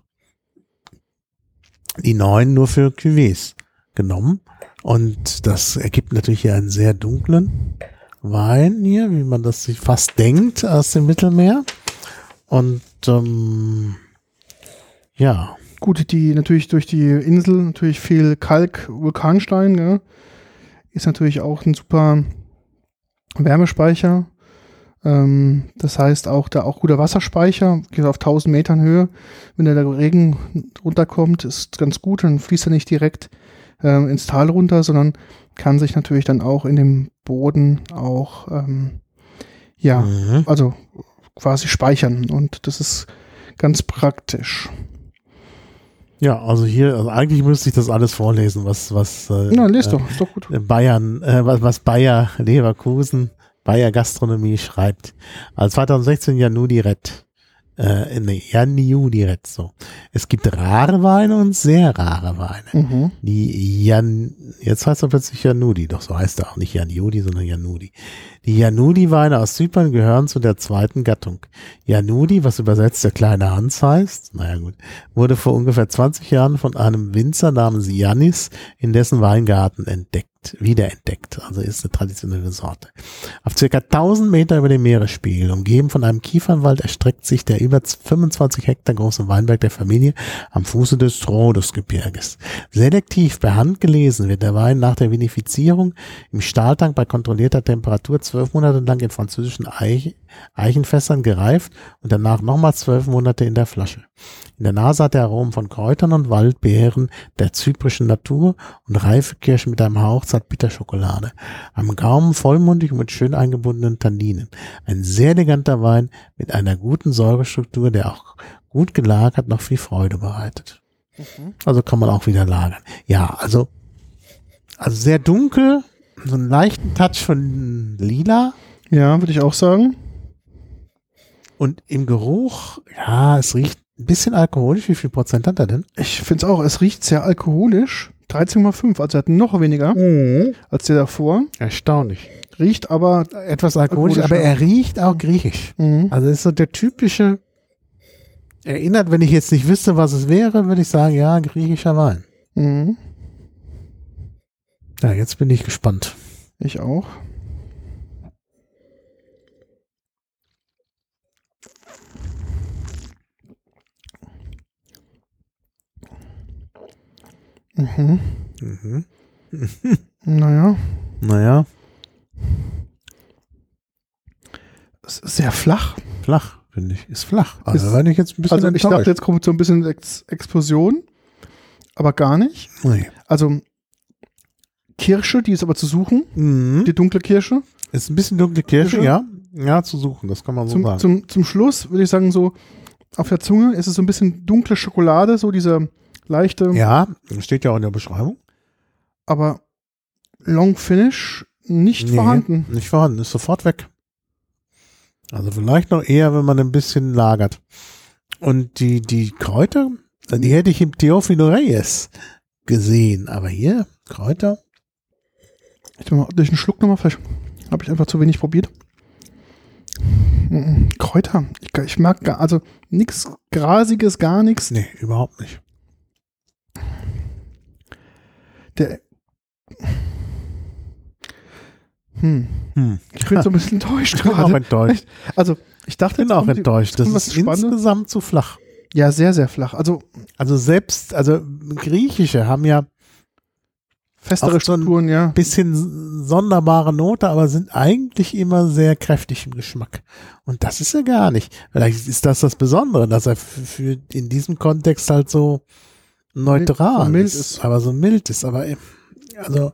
die neuen nur für Cuvées genommen. Und das ergibt natürlich hier einen sehr dunklen Wein hier, wie man das sich fast denkt aus dem Mittelmeer. Und ähm, ja. Gut, die natürlich durch die Insel natürlich viel Kalk, Vulkanstein, ja, ist natürlich auch ein super Wärmespeicher. Ähm, das heißt auch da auch guter Wasserspeicher, geht auf tausend Metern Höhe. Wenn da der Regen runterkommt, ist ganz gut, dann fließt er nicht direkt ähm, ins Tal runter, sondern kann sich natürlich dann auch in dem Boden auch ähm, ja, Mhm. also quasi speichern, und das ist ganz praktisch. Ja, also hier, also eigentlich müsste ich das alles vorlesen, was, was äh, Na, lest doch, ist doch gut. äh, Bayern, äh, was, was Bayer Leverkusen, Bayer Gastronomie schreibt. Also zweitausendsechzehn Janudi Red. Äh, nee, Janudi Red, so. Es gibt rare Weine und sehr rare Weine. Mhm. Die Jan, jetzt heißt er plötzlich Janudi, doch so heißt er auch nicht Janudi, sondern Janudi. Die Janudi-Weine aus Zypern gehören zu der zweiten Gattung. Janudi, was übersetzt der kleine Hans heißt, naja gut, wurde vor ungefähr zwanzig Jahren von einem Winzer namens Yannis in dessen Weingarten entdeckt, wiederentdeckt, also ist eine traditionelle Sorte. Auf circa tausend Meter über dem Meeresspiegel, umgeben von einem Kiefernwald, erstreckt sich der über fünfundzwanzig Hektar große Weinberg der Familie am Fuße des Rhodosgebirges. Selektiv per Hand gelesen wird der Wein nach der Vinifizierung im Stahltank bei kontrollierter Temperatur zwölf Monate lang in französischen Eich Eichenfässern gereift und danach nochmal zwölf Monate in der Flasche. In der Nase hat er Aromen von Kräutern und Waldbeeren der zyprischen Natur und reife Kirschen mit einem Hauch Zartbitterschokolade. Am Gaumen vollmundig und mit schön eingebundenen Tanninen. Ein sehr eleganter Wein mit einer guten Säurestruktur, der auch gut gelagert noch viel Freude bereitet. Mhm. Also kann man auch wieder lagern. Ja, also, also sehr dunkel, so einen leichten Touch von Lila. Ja, würde ich auch sagen. Und im Geruch, ja, es riecht ein bisschen alkoholisch. Wie viel Prozent hat er denn? Ich finde es auch, es riecht sehr alkoholisch. dreizehn Komma fünf, also er hat noch weniger Mhm. als der davor. Erstaunlich. Riecht aber, Etwas alkoholisch, aber Alkoholischer. er riecht auch griechisch. mhm. Also ist so der typische, erinnert, wenn ich jetzt nicht wüsste, was es wäre, würde ich sagen, ja, griechischer Wein. Mhm. Ja, jetzt bin ich gespannt. Ich auch. Mhm. Mhm. Naja, Naja, es ist sehr flach. flach, finde ich. Ist flach. Also Ist- wenn ich jetzt ein bisschen Also ich dachte, jetzt kommt so ein bisschen Ex Explosion, aber gar nicht. Nee. Also Kirsche, die ist aber zu suchen, Mhm. die dunkle Kirsche. Ist ein bisschen dunkle Kirsche, Kirsche? ja. Ja, zu suchen, das kann man so Zum, sagen. zum, zum Schluss würde ich sagen, so auf der Zunge ist es so ein bisschen dunkle Schokolade, so diese leichte, Ja, steht ja auch in der Beschreibung. aber Long Finish nicht Nee, vorhanden. Nicht vorhanden, ist sofort weg. Also vielleicht noch eher, wenn man ein bisschen lagert. Und die, die Kräuter, die hätte ich im Teofilo Reyes gesehen. Aber hier, Kräuter, Ich tu mal durch einen Schluck nochmal, vielleicht habe ich einfach zu wenig probiert. Mhm. Kräuter, ich, ich mag gar, also nichts Grasiges, gar nichts. nee, überhaupt nicht. Der, hm, Hm. ich bin so ein bisschen enttäuscht Ich bin auch gerade. enttäuscht. Also ich dachte, Ich bin jetzt auch kommt die- enttäuscht. Das kommt was ist Spannendes. insgesamt zu flach. Ja, sehr, sehr flach. Also Also selbst, also Griechische haben ja festere Auch so ein Strukturen, ja. bisschen sonderbare Note, aber sind eigentlich immer sehr kräftig im Geschmack. Und das ist er gar nicht. Vielleicht ist das das Besondere, dass er für, für in diesem Kontext halt so neutral so mild ist, ist. aber so mild ist. Aber äh, also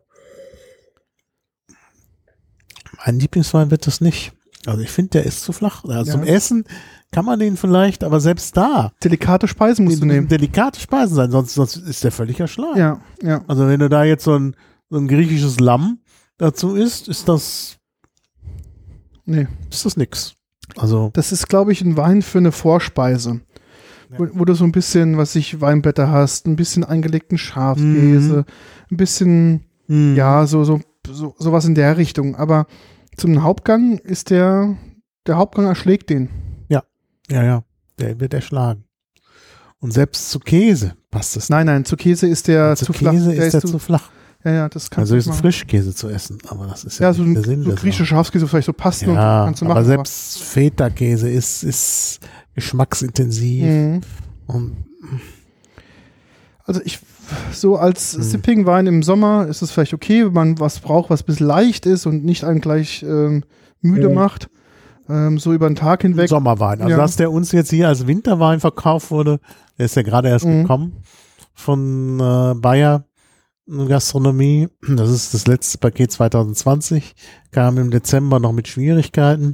mein Lieblingswein wird das nicht. Also ich finde, der ist zu flach. Also Ja. zum Essen kann man den vielleicht, aber selbst da Delikate Speisen musst du müssen nehmen. delikate Speisen sein, sonst, sonst ist der völlig erschlagen. Ja, ja. Also wenn du da jetzt so ein, so ein griechisches Lamm dazu isst, ist das, Nee. ist das nix. Also Das ist, glaube ich, ein Wein für eine Vorspeise. Ja. Wo, wo du so ein bisschen, was ich, Weinblätter hast, ein bisschen eingelegten Schafskäse, ein bisschen, mhm. ja, so, so, so, sowas in der Richtung. Aber zum Hauptgang ist der, der Hauptgang erschlägt den. Ja, ja, der wird erschlagen. Und selbst zu Käse passt es. Nein, nein, zu Käse ist der zu zu Käse flach. ist Der der, ist zu zu, flach. ja, ja, das kannst Also du ist ein machen. Frischkäse zu essen, aber das ist ja, Ja, so nicht ein, der Sinn so der griechischer Sache. Schafskäse vielleicht so passen und Ja, kannst du aber machen. selbst Feta-Käse ist, ist geschmacksintensiv. Mhm. Und Also ich, so als Hm. Sipping-Wein im Sommer ist es vielleicht okay, wenn man was braucht, was ein bisschen leicht ist und nicht einen gleich ähm, müde Ja. macht. Ähm, so über den Tag hinweg. Sommerwein. Also Ja. dass der uns jetzt hier als Winterwein verkauft wurde, der ist ja gerade erst Mhm. gekommen von äh, Bayer Gastronomie. Das ist das letzte Paket zwanzig zwanzig. Kam im Dezember noch mit Schwierigkeiten.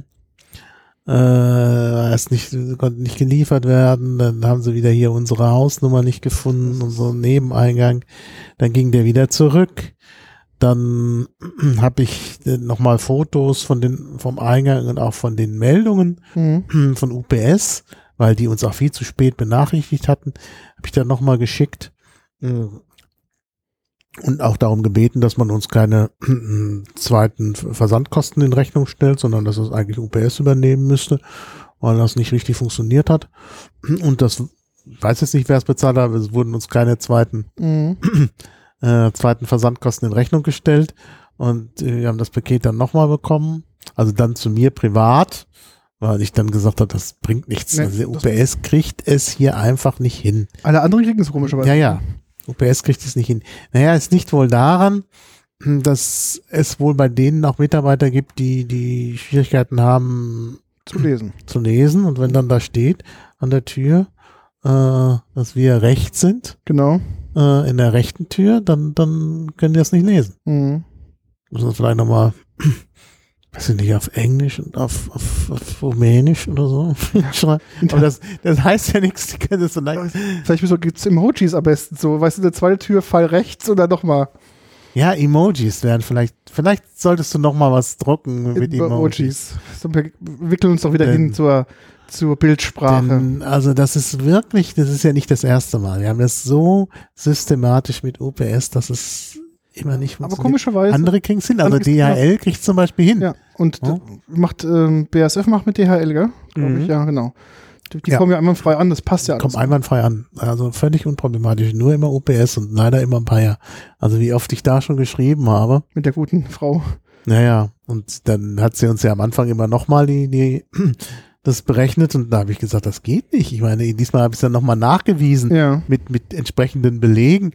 Äh, erst nicht, konnte nicht geliefert werden. Dann haben sie wieder hier unsere Hausnummer nicht gefunden, unseren Nebeneingang. Dann ging der wieder zurück. Dann habe ich nochmal Fotos von den, vom Eingang und auch von den Meldungen Mhm. von U P S, weil die uns auch viel zu spät benachrichtigt hatten, habe ich dann nochmal geschickt und auch darum gebeten, dass man uns keine zweiten Versandkosten in Rechnung stellt, sondern dass es eigentlich U P S übernehmen müsste, weil das nicht richtig funktioniert hat. Und das, ich weiß jetzt nicht, wer es bezahlt hat, aber es wurden uns keine zweiten Mhm. äh, zweiten Versandkosten in Rechnung gestellt und äh, wir haben das Paket dann nochmal bekommen, also dann zu mir privat, weil ich dann gesagt habe, das bringt nichts. Nee, also der U P S kriegt es hier einfach nicht hin. Alle anderen kriegen es komischerweise. Ja, ja, U P S kriegt es nicht hin. Naja, es liegt wohl daran, dass es wohl bei denen auch Mitarbeiter gibt, die die Schwierigkeiten haben Zu lesen. zu lesen und wenn dann da steht an der Tür, äh, dass wir rechts sind, Genau. in der rechten Tür, dann, dann können die das nicht lesen. Mhm. Müssen wir vielleicht nochmal, weiß ich nicht, auf Englisch und auf, auf, auf Rumänisch oder so schreiben. Aber das, das heißt ja nichts, die können das so leicht. Vielleicht gibt es Emojis am besten so. Weißt du, eine zweite Tür, Fall rechts oder nochmal Ja, Emojis wären vielleicht, vielleicht solltest du nochmal was drucken mit Emojis. Emojis. So, wir wickeln uns doch wieder Denn- hin zur, zur Bildsprache. Denn, also das ist wirklich, das ist ja nicht das erste Mal. Wir haben das so systematisch mit U P S, dass es immer nicht Aber funktioniert. komischerweise. Andere kriegen es hin, also andere D H L kriegt zum Beispiel hin. Ja, und Ja. d- macht ähm, B A S F macht mit D H L, gell? Glaube Mhm. ich, ja, genau. Die, die Ja. kommen ja einmal frei an, das passt ja alles. Kommt einwandfrei an. Also völlig unproblematisch. Nur immer U P S und leider immer Bayer. Also wie oft ich da schon geschrieben habe. Mit der guten Frau. Naja, und dann hat sie uns ja am Anfang immer nochmal die, die, das berechnet und da habe ich gesagt, das geht nicht. Ich meine, diesmal habe ich es dann nochmal nachgewiesen Ja. mit, mit entsprechenden Belegen.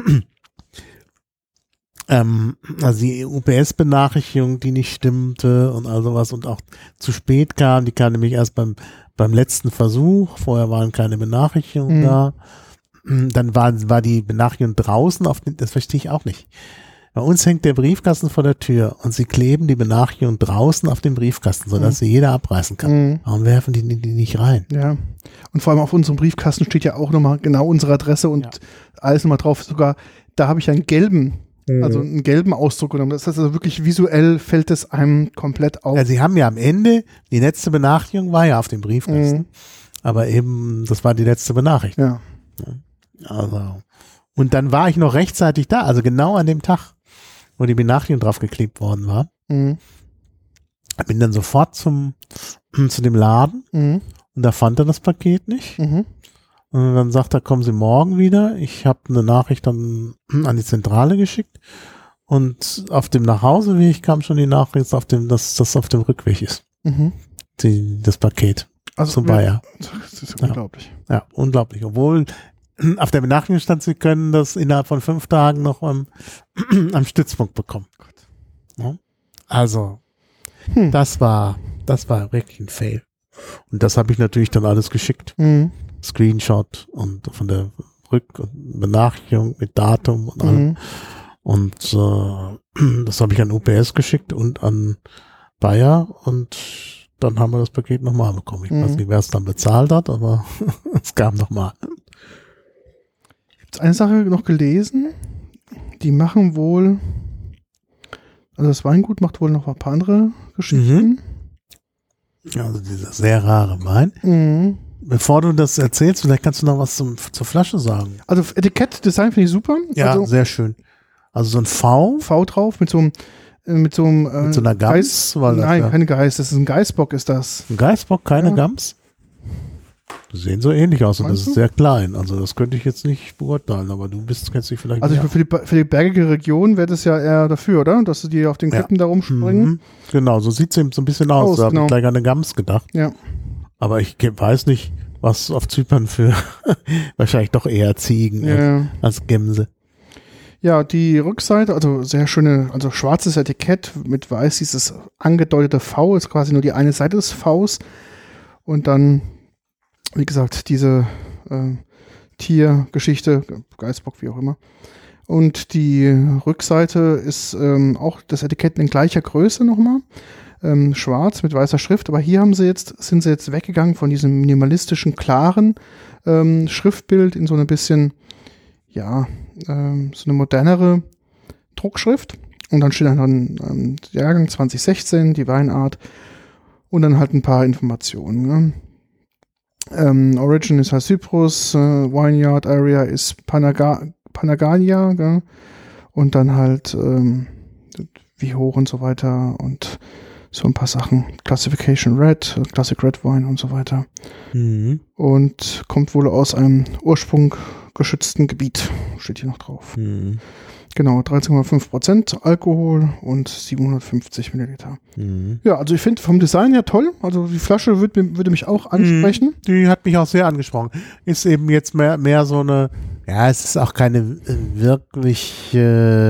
ähm, also die U P S-Benachrichtigung, die nicht stimmte und all sowas und auch zu spät kam, die kam nämlich erst beim, beim letzten Versuch, vorher waren keine Benachrichtigungen Mhm. da. Dann war, war die Benachrichtigung draußen, auf den, das verstehe ich auch nicht. Bei uns hängt der Briefkasten vor der Tür und sie kleben die Benachrichtigung draußen auf den Briefkasten, sodass Mhm. sie jeder abreißen kann. Mhm. Warum werfen die die nicht rein? Ja. Und vor allem auf unserem Briefkasten steht ja auch nochmal genau unsere Adresse und Ja. alles nochmal drauf. Sogar, da habe ich einen gelben, also einen gelben Ausdruck genommen. Das heißt also wirklich visuell fällt es einem komplett auf. Ja, sie haben ja am Ende, die letzte Benachrichtigung war ja auf dem Briefkasten, Mhm. aber eben, das war die letzte Benachrichtigung. Ja. Also. Und dann war ich noch rechtzeitig da, also genau an dem Tag, wo die Benachrichtigung draufgeklebt worden war. Mhm. Bin dann sofort zum, zu dem Laden Mhm. und da fand er das Paket nicht. Mhm. Und dann sagt er, kommen Sie morgen wieder. Ich habe eine Nachricht dann an die Zentrale geschickt und auf dem Nachhauseweg kam schon die Nachricht, auf dem, dass das auf dem Rückweg ist, Mhm. die, das Paket Also zum wir- Bayer. Das ist Ja. unglaublich. Ja, unglaublich. Obwohl auf der Benachrichtigung stand, Sie können das innerhalb von fünf Tagen noch am, am Stützpunkt bekommen. Ja. Also, Hm. das war, das war wirklich ein Fail. Und das habe ich natürlich dann alles geschickt. Mhm. Screenshot und von der Rück- und Benachrichtigung mit Datum und allem. Mhm. Und äh, das habe ich an U P S geschickt und an Bayer und dann haben wir das Paket nochmal bekommen. Ich Mhm. weiß nicht, wer es dann bezahlt hat, aber es kam nochmal. Eine Sache noch gelesen, die machen wohl, also das Weingut macht wohl noch ein paar andere Geschichten. Also dieser sehr rare Wein. Mhm. Bevor du das erzählst, vielleicht kannst du noch was zum, zur Flasche sagen. Also Etikett-Design finde ich super. Ja, also, sehr schön. Also so ein V. V drauf mit so einem äh, mit so einem äh, Mit so einer Gams? Geist, Weil das nein, ja- keine Geist, das ist ein Geißbock, ist das. Ein Geißbock, keine Ja. Gams? Die sehen so ähnlich aus und Meinst das du? ist sehr klein. Also das könnte ich jetzt nicht beurteilen, aber du bist, kennst dich vielleicht Also mehr. für, die, für die bergige Region wäre das ja eher dafür, oder? Dass sie die auf den Ja. Klippen da rumspringen. Mhm. Genau, so sieht es eben so ein bisschen aus. Aus, Da habe genau. ich gleich an eine Gams gedacht. Ja. Aber ich ge- weiß nicht, was auf Zypern für wahrscheinlich doch eher Ziegen als, Ja. als Gämse. Ja, die Rückseite, also sehr schöne, also schwarzes Etikett mit weiß, dieses angedeutete V, ist quasi nur die eine Seite des Vs. Und dann, wie gesagt, diese äh, Tiergeschichte, Geißbock, wie auch immer. Und die Rückseite ist ähm, auch das Etikett in gleicher Größe nochmal. Ähm, schwarz mit weißer Schrift, aber hier haben sie jetzt, sind sie jetzt weggegangen von diesem minimalistischen, klaren ähm, Schriftbild in so ein bisschen, ja, ähm, so eine modernere Druckschrift. Und dann steht dann ähm, Jahrgang zwanzig sechzehn, die Weinart und dann halt ein paar Informationen. Ne? Ähm, Origin ist halt Cyprus, äh, Vineyard Area ist Panaga Panagania, gell? Und dann halt ähm, wie hoch und so weiter und so ein paar Sachen. Classification Red, Classic Red Wine und so weiter. Mhm. Und kommt wohl aus einem ursprunggeschützten Gebiet, steht hier noch drauf. Mhm. Genau, dreizehn Komma fünf Prozent Alkohol und siebenhundertfünfzig Milliliter. Mhm. Ja, also ich finde vom Design her toll. Also die Flasche würd, würde mich auch ansprechen. Die hat mich auch sehr angesprochen. Ist eben jetzt mehr, mehr so eine, ja, es ist auch keine äh, wirklich äh,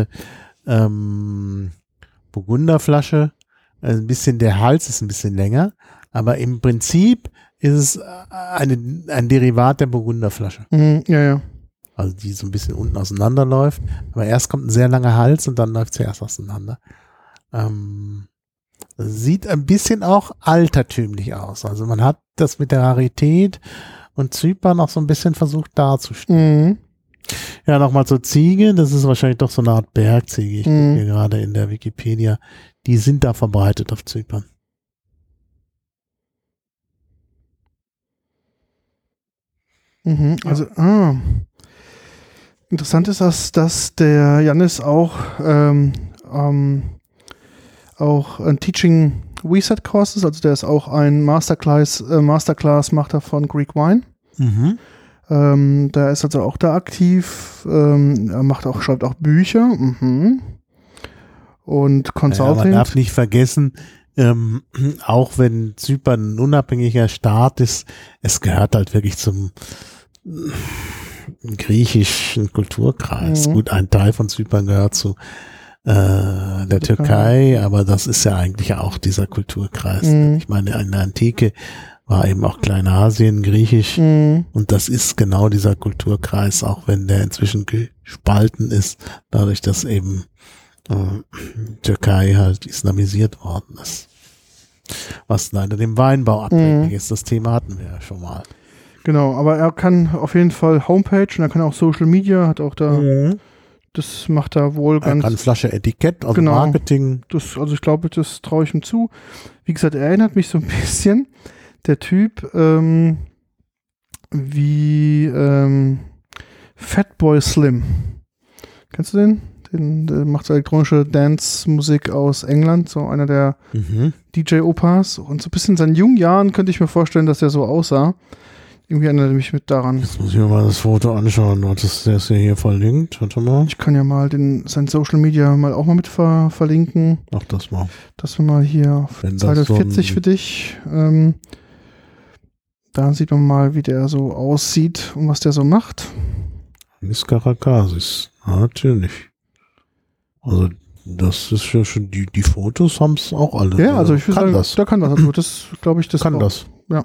ähm, Burgunderflasche. Also ein bisschen, der Hals ist ein bisschen länger, aber im Prinzip ist es eine, ein Derivat der Burgunderflasche. Mhm, ja, ja. Also die so ein bisschen unten auseinanderläuft. Aber erst kommt ein sehr langer Hals und dann läuft sie erst auseinander. Ähm, sieht ein bisschen auch altertümlich aus. Also man hat das mit der Rarität und Zypern noch so ein bisschen versucht darzustellen. Mhm. Ja, nochmal zur Ziege. Das ist wahrscheinlich doch so eine Art Bergziege. Ich Mhm. gucke hier gerade in der Wikipedia. Die sind da verbreitet auf Zypern. Mhm. Also, ah. Interessant ist, dass, dass der Jannis auch, ähm, ähm, auch ein Teaching Reset Course ist. Also der ist auch ein Masterclass, äh, Masterclass-Macher von Greek Wine. Mhm. Ähm, der ist also auch da aktiv. Ähm, er macht auch, schreibt auch Bücher. Mhm. Und Ja, Consulting. man darf nicht vergessen, ähm, auch wenn Zypern ein unabhängiger Staat ist, es gehört halt wirklich zum äh, griechischen Kulturkreis. Mhm. Gut, ein Teil von Zypern gehört zu äh, der Türkei. Türkei, aber das ist ja eigentlich auch dieser Kulturkreis. Mhm. Ich meine, in der Antike war eben auch Kleinasien griechisch. Mhm. Und das ist genau dieser Kulturkreis, auch wenn der inzwischen gespalten ist, dadurch, dass eben äh, Türkei halt islamisiert worden ist. Was leider dem Weinbau abhängig Mhm. ist. Das Thema hatten wir ja schon mal. Genau, aber er kann auf jeden Fall Homepage und er kann auch Social Media, hat auch da, das macht er wohl Er ganz. kann Flasche Etikett, also Genau. Marketing. Das, also ich glaube, das traue ich ihm zu. Wie gesagt, er erinnert mich so ein bisschen, der Typ, ähm, wie ähm, Fatboy Slim. Kennst du den? Den, der macht so elektronische Dance-Musik aus England, so einer der Mhm. D J-Opas. Und so ein bisschen in seinen jungen Jahren könnte ich mir vorstellen, dass der so aussah. Irgendwie erinnert er mich mit daran. Jetzt muss ich mir mal das Foto anschauen. Das ist, der ist ja hier verlinkt. Warte mal. Ich kann ja mal den, sein Social Media mal auch mal mit ver, verlinken. Ach, das mal. Das wir mal hier auf Wenn das Seite so ein- vierzig für dich. Ähm, da sieht man mal, wie der so aussieht und was der so macht. Miskarakasis. Natürlich. Also, das ist ja schon, die, die Fotos haben es auch alle. Ja, also ich würde kann sagen, das. der kann das. Also das glaube ich, das Kann auch- das. Das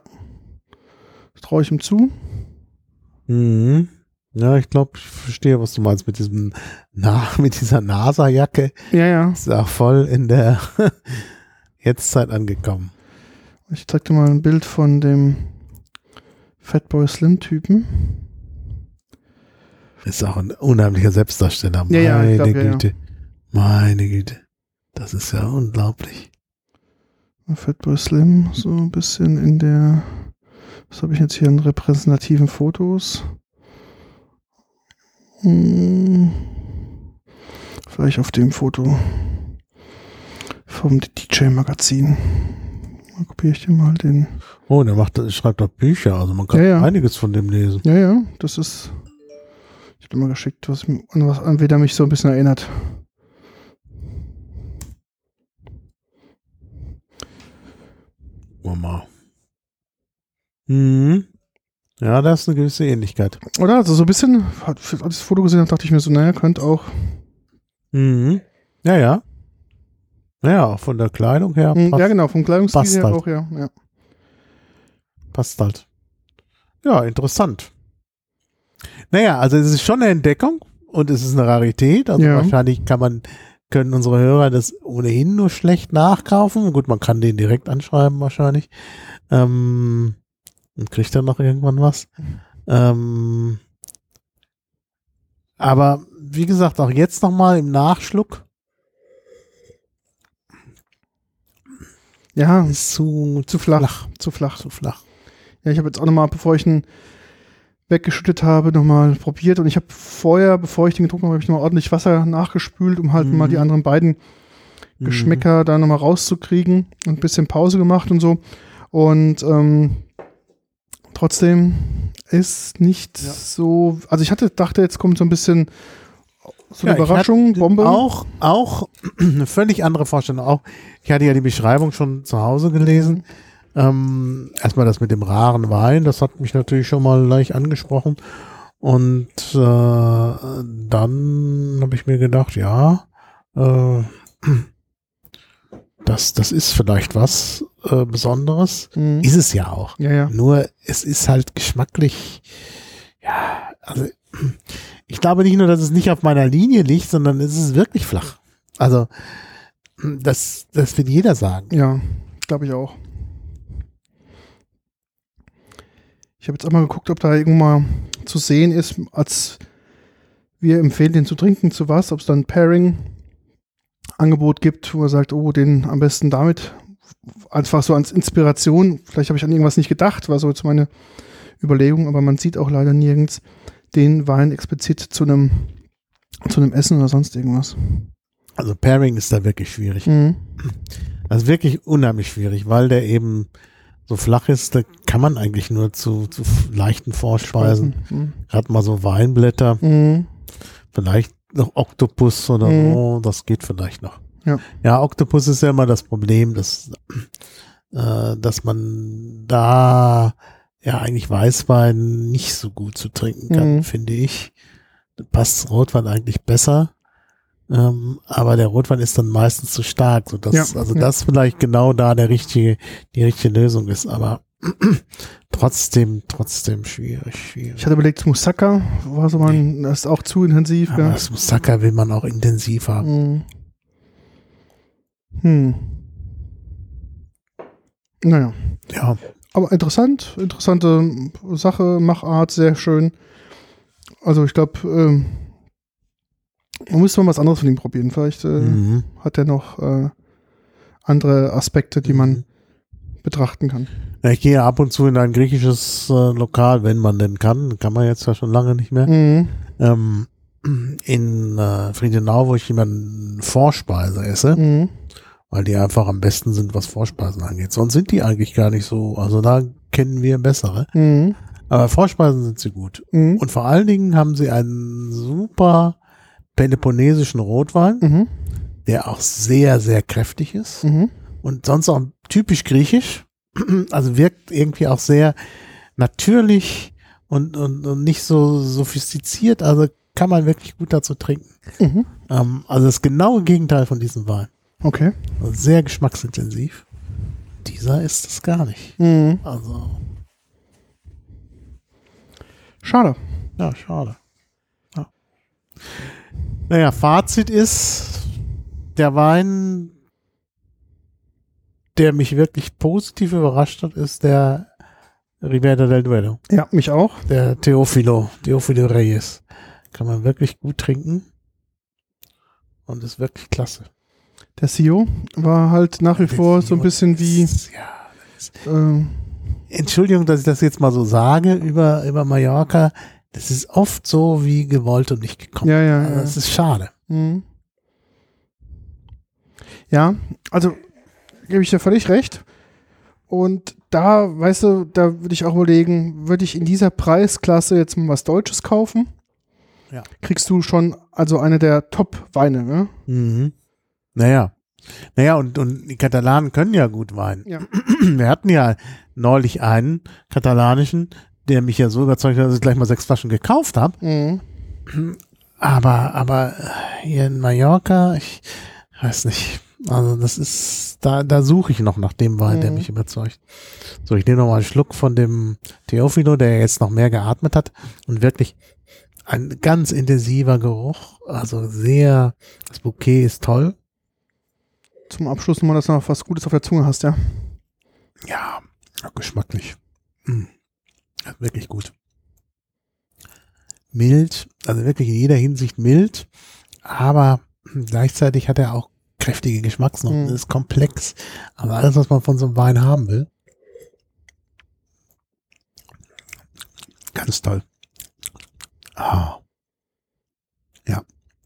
traue ich ihm zu. Mhm. Ja, ich glaube, ich verstehe, was du meinst mit diesem, na, mit dieser NASA-Jacke. Ja, ja. Ist auch voll in der Jetztzeit angekommen. Ich zeig dir mal ein Bild von dem Fatboy Slim-Typen. Ist auch ein unheimlicher Selbstdarsteller. Ja, ja, ich Meine glaub, ja, Güte. Meine Güte. Das ist ja unglaublich. Fatboy Slim, so ein bisschen in der, was habe ich jetzt hier an repräsentativen Fotos? Hm, vielleicht auf dem Foto vom D J-Magazin. Mal kopiere ich dir mal den. Oh, der macht, schreibt doch Bücher, also man kann ja, ja. einiges von dem lesen. Ja, ja, das ist, ich habe dir mal geschickt, was, an was an wen er mich so ein bisschen erinnert. Mama. Mhm. Ja, da ist eine gewisse Ähnlichkeit. Oder? Also so ein bisschen, als ich das Foto gesehen habe, dachte ich mir so, naja, könnte auch. Mhm. Ja, ja. Naja, auch von der Kleidung her. Passt, ja, genau, vom Kleidungsstil passt her halt. auch, ja, ja. Passt halt. Ja, interessant. Naja, also es ist schon eine Entdeckung und es ist eine Rarität. Also Ja. wahrscheinlich kann man, können unsere Hörer das ohnehin nur schlecht nachkaufen. Gut, man kann den direkt anschreiben wahrscheinlich. Ähm, und kriegt dann noch irgendwann was. Ähm, aber wie gesagt, auch jetzt nochmal im Nachschluck. Ja, Ist zu, zu flach, flach. zu flach. Zu flach. Ja, ich habe jetzt auch nochmal, bevor ich ihn weggeschüttet habe, nochmal probiert und ich habe vorher, bevor ich den getrunken habe, habe ich nochmal ordentlich Wasser nachgespült, um halt Mhm. mal die anderen beiden Mhm. Geschmäcker da nochmal rauszukriegen und ein bisschen Pause gemacht und so. Und ähm, trotzdem ist nicht Ja. so, also ich hatte, dachte, jetzt kommt so ein bisschen so eine Ja, ich Überraschung, hatte Bombe. Auch, auch eine völlig andere Vorstellung. Auch, ich hatte ja die Beschreibung schon zu Hause gelesen. Ähm, erstmal das mit dem raren Wein, das hat mich natürlich schon mal leicht angesprochen. Und äh, dann habe ich mir gedacht, ja, äh, das, das ist vielleicht was äh, Besonderes. Mhm. Ist es ja auch. Ja, ja. Nur es ist halt geschmacklich, ja, also ich glaube nicht nur, dass es nicht auf meiner Linie liegt, sondern es ist wirklich flach. Also das, das wird jeder sagen. Ja, glaube ich auch. Ich habe jetzt auch mal geguckt, ob da irgendwo mal zu sehen ist, als wir empfehlen, den zu trinken, zu was, ob es dann ein Pairing-Angebot gibt, wo er sagt, oh, den am besten damit, einfach so als Inspiration. Vielleicht habe ich an irgendwas nicht gedacht, war so jetzt meine Überlegung, aber man sieht auch leider nirgends den Wein explizit zu einem zu einem Essen oder sonst irgendwas. Also Pairing ist da wirklich schwierig. Mhm. Also wirklich unheimlich schwierig, weil der eben so flach ist, da kann man eigentlich nur zu, zu leichten Vorspeisen. Mhm. Gerade mal so Weinblätter, Mhm. vielleicht noch Oktopus oder Mhm. so, das geht vielleicht noch. Ja. Ja, Oktopus ist ja immer das Problem, dass, äh, dass man da ja eigentlich Weißwein nicht so gut zu trinken kann, Mhm. finde ich. Da passt Rotwein eigentlich besser. Ähm, aber der Rotwein ist dann meistens zu stark, sodass, Ja, also ja. das vielleicht genau da der richtige, die richtige Lösung ist, aber trotzdem, trotzdem schwierig, schwierig. Ich hatte überlegt, Moussaka, war so mein, das ist auch zu intensiv. Aber Gell? das Moussaka will man auch intensiv haben. Mhm. Hm. Naja. Ja, Aber interessant, interessante Sache, Machart, sehr schön. Also ich glaube, ähm, man müsste mal was anderes von ihm probieren. Vielleicht äh, mhm. hat er noch äh, andere Aspekte, die man betrachten kann. Ja, ich gehe ab und zu in ein griechisches äh, Lokal, wenn man denn kann. Kann man jetzt ja schon lange nicht mehr. Mhm. Ähm, in äh, Friedenau, wo ich jemanden Vorspeise esse, Mhm. weil die einfach am besten sind, was Vorspeisen angeht. Sonst sind die eigentlich gar nicht so, also da kennen wir bessere. Mhm. Aber Vorspeisen sind sie gut. Mhm. Und vor allen Dingen haben sie einen super peloponnesischen Rotwein, Mhm. der auch sehr, sehr kräftig ist. Mhm. Und sonst auch typisch griechisch. Also wirkt irgendwie auch sehr natürlich und, und, und nicht so sophistiziert. Also kann man wirklich gut dazu trinken. Mhm. Ähm, also das genaue Gegenteil von diesem Wein. Okay. Also sehr geschmacksintensiv. Dieser ist es gar nicht. Mhm. Also, Schade. ja, schade. Ja. Naja, Fazit ist, der Wein, der mich wirklich positiv überrascht hat, ist der Ribera del Duero. Ja, mich auch. Der Teofilo, Teofilo Reyes. Kann man wirklich gut trinken. Und ist wirklich klasse. Der C E O war halt nach wie vor so ein bisschen wie. Ja, äh, Entschuldigung, dass ich das jetzt mal so sage über, über Mallorca. Das ist oft so wie gewollt und nicht gekommen. Ja, ja, also ja. das ist schade. Mhm. Ja, also gebe ich dir völlig recht. Und da, weißt du, da würde ich auch überlegen, würde ich in dieser Preisklasse jetzt mal was Deutsches kaufen? Ja. Kriegst du schon also eine der Top-Weine, ne? Mhm. Naja. Naja, und, und die Katalanen können ja gut Wein. Ja. Wir hatten ja neulich einen katalanischen, der mich ja so überzeugt hat, dass ich gleich mal sechs Flaschen gekauft habe. Mhm. Aber, aber hier in Mallorca, ich weiß nicht. Also das ist, da, da suche ich noch nach dem Wein, der Mhm. mich überzeugt. So, ich nehme noch mal einen Schluck von dem Teofilo, der jetzt noch mehr geatmet hat und wirklich ein ganz intensiver Geruch. Also sehr, das Bouquet ist toll. Zum Abschluss nochmal, dass du noch was Gutes auf der Zunge hast, ja? Ja, geschmacklich. Mm. Wirklich gut. Mild, also wirklich in jeder Hinsicht mild, aber gleichzeitig hat er auch kräftige Geschmacksnoten, Mhm. ist komplex, aber alles, was man von so einem Wein haben will. Ganz toll. Ah. Ja.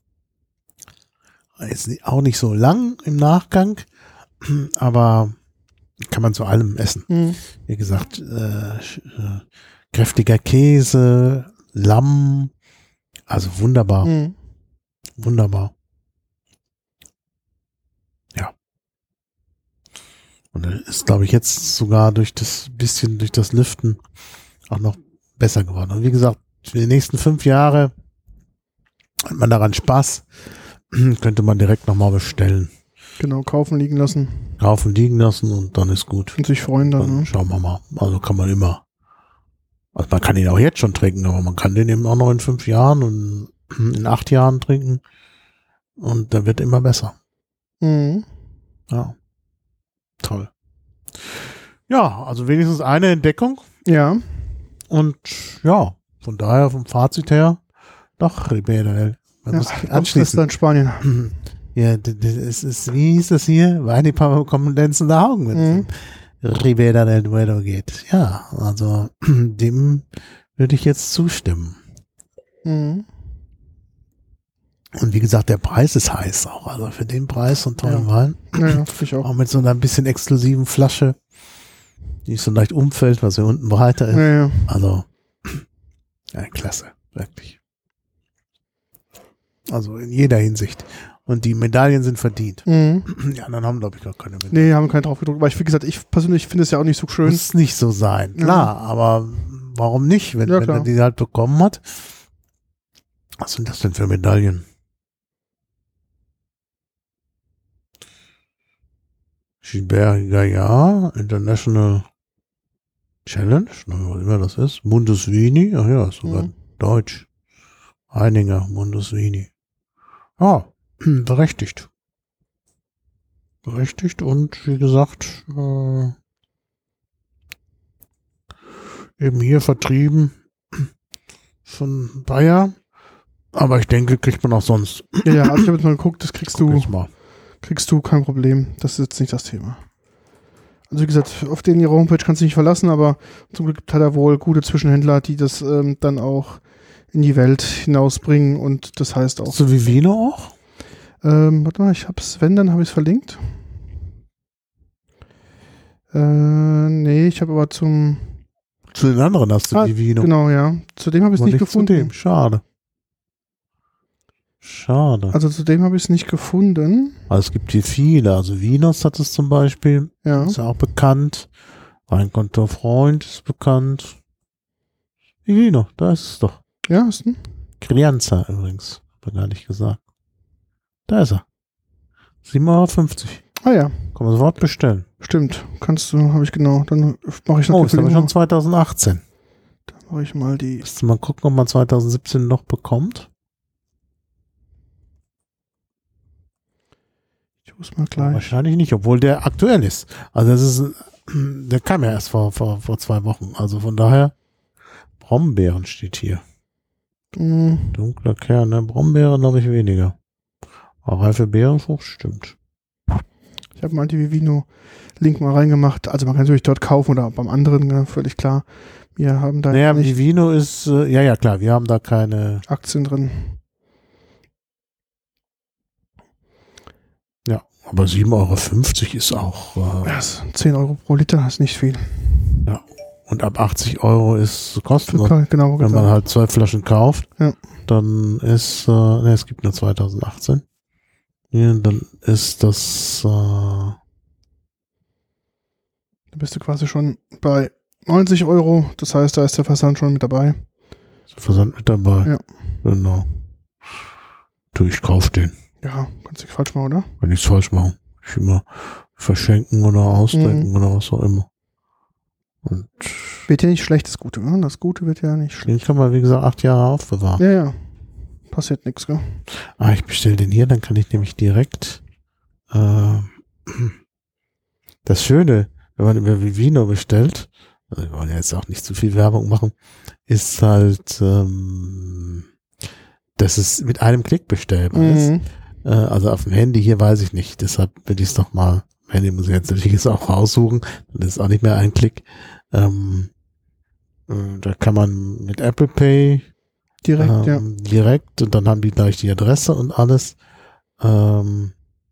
Ist auch nicht so lang im Nachgang, aber kann man zu allem essen. Mhm. Wie gesagt, äh, äh, kräftiger Käse, Lamm, also wunderbar, Mhm. wunderbar. Ja. Und er ist, glaube ich, jetzt sogar durch das bisschen, durch das Lüften auch noch besser geworden. Und wie gesagt, für die nächsten fünf Jahre hat man daran Spaß, könnte man direkt nochmal bestellen. Genau, kaufen, liegen lassen Kaufen, liegen lassen und dann ist gut. und sich freuen dann, Dann ne? schauen wir mal. Also kann man immer. Also man kann ihn auch jetzt schon trinken, aber man kann den eben auch noch in fünf Jahren und in acht Jahren trinken. Und der wird immer besser. Mhm. Ja. Toll. Ja, also wenigstens eine Entdeckung. Ja, Und ja, von daher vom Fazit her, doch, Ribera del. Man ja muss sich Schwester anschließen. in Spanien. Ja, d- d- es ist, wie hieß das hier? Wein, die Papa bekommen glänzende Augen, wenn Mhm. es um Ribera del Duero geht. Ja, also dem würde ich jetzt zustimmen. Mhm. Und wie gesagt, der Preis ist heiß auch. Also für den Preis und tollen Ja. Wein. Naja, finde ich auch. Auch mit so einer bisschen exklusiven Flasche, die so leicht umfällt, was ja unten breiter ist. Ja, ja. Also, ja, klasse, wirklich. Also in jeder Hinsicht. Und die Medaillen sind verdient. Mhm. Die anderen haben, glaube ich, gar keine Medaillen. Nee, haben keinen drauf gedruckt. Aber ich, wie gesagt, ich persönlich finde es ja auch nicht so schön. Muss nicht so sein, Ja. klar, aber warum nicht, wenn, Ja, wenn er klar. die halt bekommen hat? Was sind das denn für Medaillen? Gilbert Gaillard, International Challenge, was immer das ist. Mundus-Vini, ach ja, ist sogar Mhm. Deutsch. Heininger, Mundus-Vini. Ja, berechtigt. Berechtigt und wie gesagt, äh, eben hier vertrieben von Bayer. Aber ich denke, kriegt man auch sonst. Ja, ja, also ich habe jetzt mal geguckt, das kriegst Guck du, jetzt mal. kriegst du kein Problem. Das ist jetzt nicht das Thema. Also wie gesagt, auf den ihre Homepage kannst du nicht verlassen, aber zum Glück hat er wohl gute Zwischenhändler, die das ähm, dann auch in die Welt hinausbringen und das heißt auch. So wie Vino auch? Ähm, warte mal, ich hab's, wenn, dann habe ich es verlinkt. Äh, nee, ich habe aber zum, Zu den anderen hast du Ah, die Vino. genau, ja, zu dem habe ich es Aber nicht nicht zu gefunden. dem. Schade. Schade. Also zu dem habe ich es nicht gefunden. Also es gibt hier viele. Also Vinos hat es zum Beispiel. Ja, Ist ja auch bekannt. Weinkontor Freund ist bekannt. Die Vino, da ist es doch. ja, ist ein, Crianza übrigens. Hab ich gar nicht gesagt. Da ist er. sieben Euro fünfzig. ah ja, Kann man sofort bestellen. stimmt, kannst du, habe ich genau, dann mache ich Oh, natürlich ist aber schon zwanzig achtzehn. dann mache ich mal die, Müsste mal gucken, ob man zwanzig siebzehn noch bekommt. ich muss mal gleich, Wahrscheinlich nicht, obwohl der aktuell ist. Also das ist, der kam ja erst vor, vor, vor zwei Wochen. Also von daher, Brombeeren steht hier. Hm, Dunkler Kern, ne? Brombeeren glaube ich weniger. Aber reife Beerenfrucht stimmt. habe mal die Vivino-Link mal reingemacht. Also man kann natürlich dort kaufen oder beim anderen, ja, völlig klar. Wir haben da naja, nicht Vivino ist, äh, ja, ja, klar, wir haben da keine Aktien drin. Ja, aber sieben Euro fünfzig ist auch. Äh, Ja, ist zehn Euro pro Liter, das ist nicht viel. Ja, und ab achtzig Euro ist kostenlos. Genau, wenn man halt zwei Flaschen kauft, ja. dann ist, äh, ne, es gibt nur zwanzig achtzehn. Ja, dann ist das. Äh, Da bist du quasi schon bei neunzig Euro, das heißt, da ist der Versand schon mit dabei. ist der Versand mit dabei. Ja. Genau. Du, ich kauf den. Ja, kannst du nicht falsch machen, oder? Wenn ich es falsch mache. Ich immer verschenken oder ausdenken Mhm. oder was auch immer. Und Wird ja nicht schlecht, das Gute, ne? Das Gute wird ja nicht schlecht. den kann man, wie gesagt, acht Jahre aufbewahren. Ja, ja. Passiert nichts, gell? Ah, ich bestelle den hier, dann kann ich nämlich direkt. Äh, das Schöne, wenn man über Vivino bestellt, also wir wollen ja jetzt auch nicht zu viel Werbung machen, ist halt, ähm, dass es mit einem Klick bestellbar ist. Mhm. Äh, also auf dem Handy hier weiß ich nicht, deshalb will ich es doch mal, Handy muss ich jetzt natürlich jetzt auch raussuchen, das ist auch nicht mehr ein Klick. Ähm, äh, da kann man mit Apple Pay Direkt, ja. ähm, direkt und dann haben die gleich die Adresse und alles. Ähm,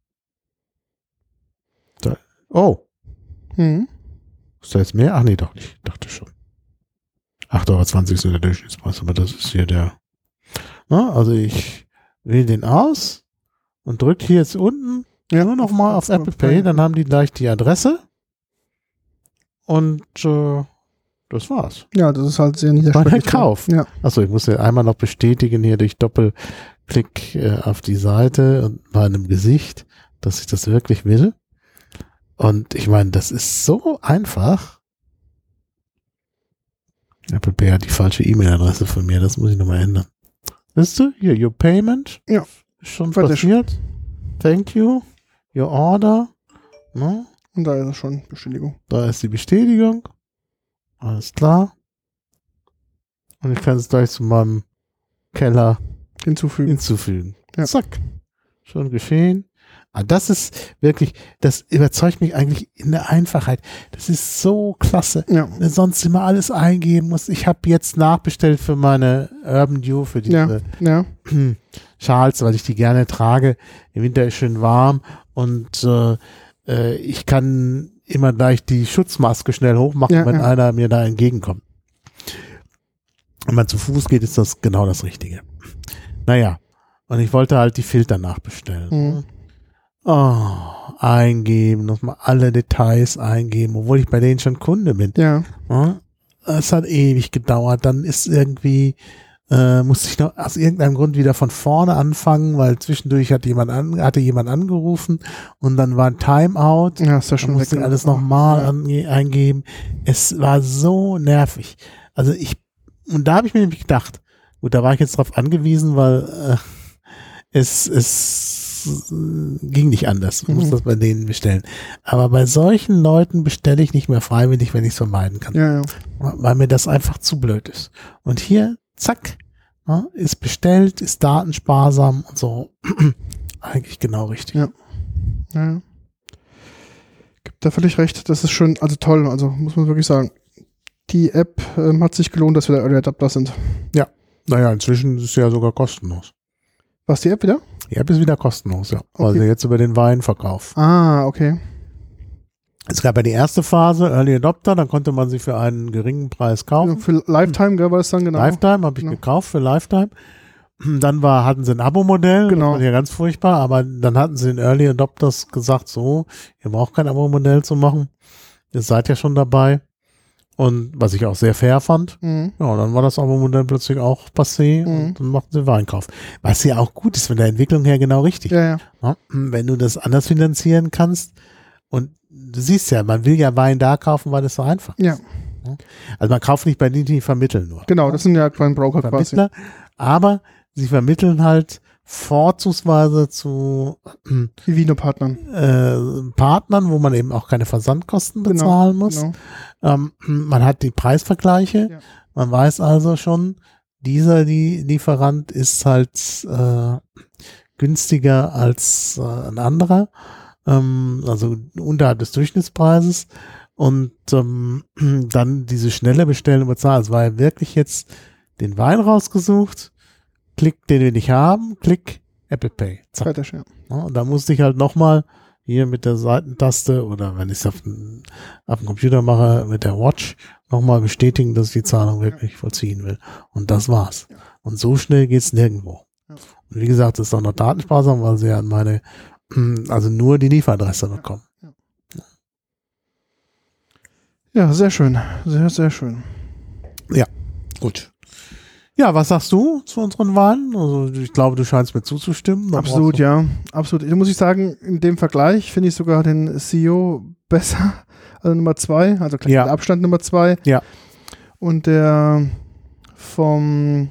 da, oh, Mhm. ist da jetzt mehr? Ach nee, doch nicht. Dachte schon. acht Euro zwanzig ist nur der Durchschnittspreis, aber das ist hier der. Na, also ich wähle den aus und drücke hier jetzt unten Ja. nur noch mal auf Apple Pay, dann haben die gleich die Adresse und äh, das war's. Ja, das ist halt sehr Mein niederschwellig. Kauf. Ja. Achso, ich muss ja einmal noch bestätigen hier durch Doppelklick äh, auf die Seite und bei einem Gesicht, dass ich das wirklich will. Und ich meine, das ist so einfach. Apple Pay hat die falsche E-Mail-Adresse von mir, das muss ich nochmal ändern. Siehst du? Hier, your payment. Ja. Ist schon Fertig. passiert. Thank you. Your order. No? Und da ist es schon Bestätigung. Da ist die Bestätigung. Alles klar. Und ich kann es gleich zu meinem Keller Hinzufügen. hinzufügen. Ja. Zack. Schon geschehen. Ah, das ist wirklich, das überzeugt mich eigentlich in der Einfachheit. Das ist so klasse. Ja. Wenn du sonst immer alles eingeben musst. Ich habe jetzt nachbestellt für meine Urban Dew, für diese Ja. Ja. Schals, weil ich die gerne trage. Im Winter ist schön warm und äh, äh, ich kann immer gleich die Schutzmaske schnell hochmachen, Ja, wenn ja. einer mir da entgegenkommt. Wenn man zu Fuß geht, ist das genau das Richtige. Naja, und ich wollte halt die Filter nachbestellen. Mhm. Oh, eingeben, nochmal alle Details eingeben, obwohl ich bei denen schon Kunde bin. Ja. Ja, es hat ewig gedauert. Dann ist irgendwie, äh, musste ich noch aus irgendeinem Grund wieder von vorne anfangen, weil zwischendurch hat jemand an, hatte jemand angerufen und dann war ein Timeout. Ja, ist ja Dann schon musste weg. ich alles nochmal ange- eingeben. Es war so nervig. Also ich, und da habe ich mir nämlich gedacht, gut, da war ich jetzt drauf angewiesen, weil äh, es, es ging nicht anders. Ich muss Mhm. das bei denen bestellen. Aber bei solchen Leuten bestelle ich nicht mehr freiwillig, wenn ich es vermeiden kann. Ja, ja. Weil mir das einfach zu blöd ist. Und hier, zack, ja, ist bestellt, ist datensparsam und so. Eigentlich genau richtig. Ja. Ja. Gibt da völlig recht. Das ist schon, also toll. Also muss man wirklich sagen. Die App ähm, hat sich gelohnt, dass wir da Early Adapter sind. Naja, inzwischen ist es ja sogar kostenlos. Was, die App wieder? Die App ist wieder kostenlos, ja. Weil Okay. sie jetzt über den Weinverkauf. Ah, okay. Es gab ja die erste Phase, Early Adopter, dann konnte man sie für einen geringen Preis kaufen. Für Lifetime, gell, war das dann genau? Lifetime habe ich Genau. gekauft für Lifetime. Dann war, hatten sie ein Abo-Modell, Genau. das war ja ganz furchtbar, aber dann hatten sie den Early Adopters gesagt, so, ihr braucht kein Abo-Modell zu machen, ihr seid ja schon dabei. Und was ich auch sehr fair fand, Mhm. ja, und dann war das Abo-Modell plötzlich auch passé Mhm. und dann machten sie Weinkauf. Was ja auch gut ist, von der Entwicklung her genau richtig. Ja, ja. Ja, wenn du das anders finanzieren kannst und du siehst ja, man will ja Wein da kaufen, weil das so einfach ist. Ja, Also man kauft nicht bei denen, die vermitteln nur. genau. Das sind ja kein Broker quasi. Vermittler, aber sie vermitteln halt vorzugsweise zu Die Vino-Partnern. äh, Partnern, wo man eben auch keine Versandkosten bezahlen muss. Genau. Ähm, man hat die Preisvergleiche. Ja. Man weiß also schon, dieser die Lieferant ist halt äh, günstiger als äh, ein anderer. ähm, also unterhalb des Durchschnittspreises. Und ähm, dann diese schnelle Bestellen und Bezahlen. Es war ja wirklich jetzt den Wein rausgesucht, Klick, den wir nicht haben, Klick, Apple Pay. Zack. Fertig, ja. Ja, und da musste ich halt nochmal hier mit der Seitentaste oder wenn ich es auf, dem- auf dem Computer mache, mit der Watch nochmal bestätigen, dass ich die Zahlung wirklich vollziehen will. Und das war's. Ja. Und so schnell geht's nirgendwo. Ja. Und wie gesagt, es ist auch noch datensparsam, weil sie ja an meine, also nur die Lieferadresse bekommen. Ja, sehr schön. Sehr, sehr schön. Gut. Ja, was sagst du zu unseren Wahlen? Also ich glaube, du scheinst mir zuzustimmen. Da Absolut, brauchst du- ja. Absolut. Da muss ich sagen, in dem Vergleich finde ich sogar den C E O besser, also Nummer zwei, also klar, Ja. mit Abstand Nummer zwei. Ja. Und der vom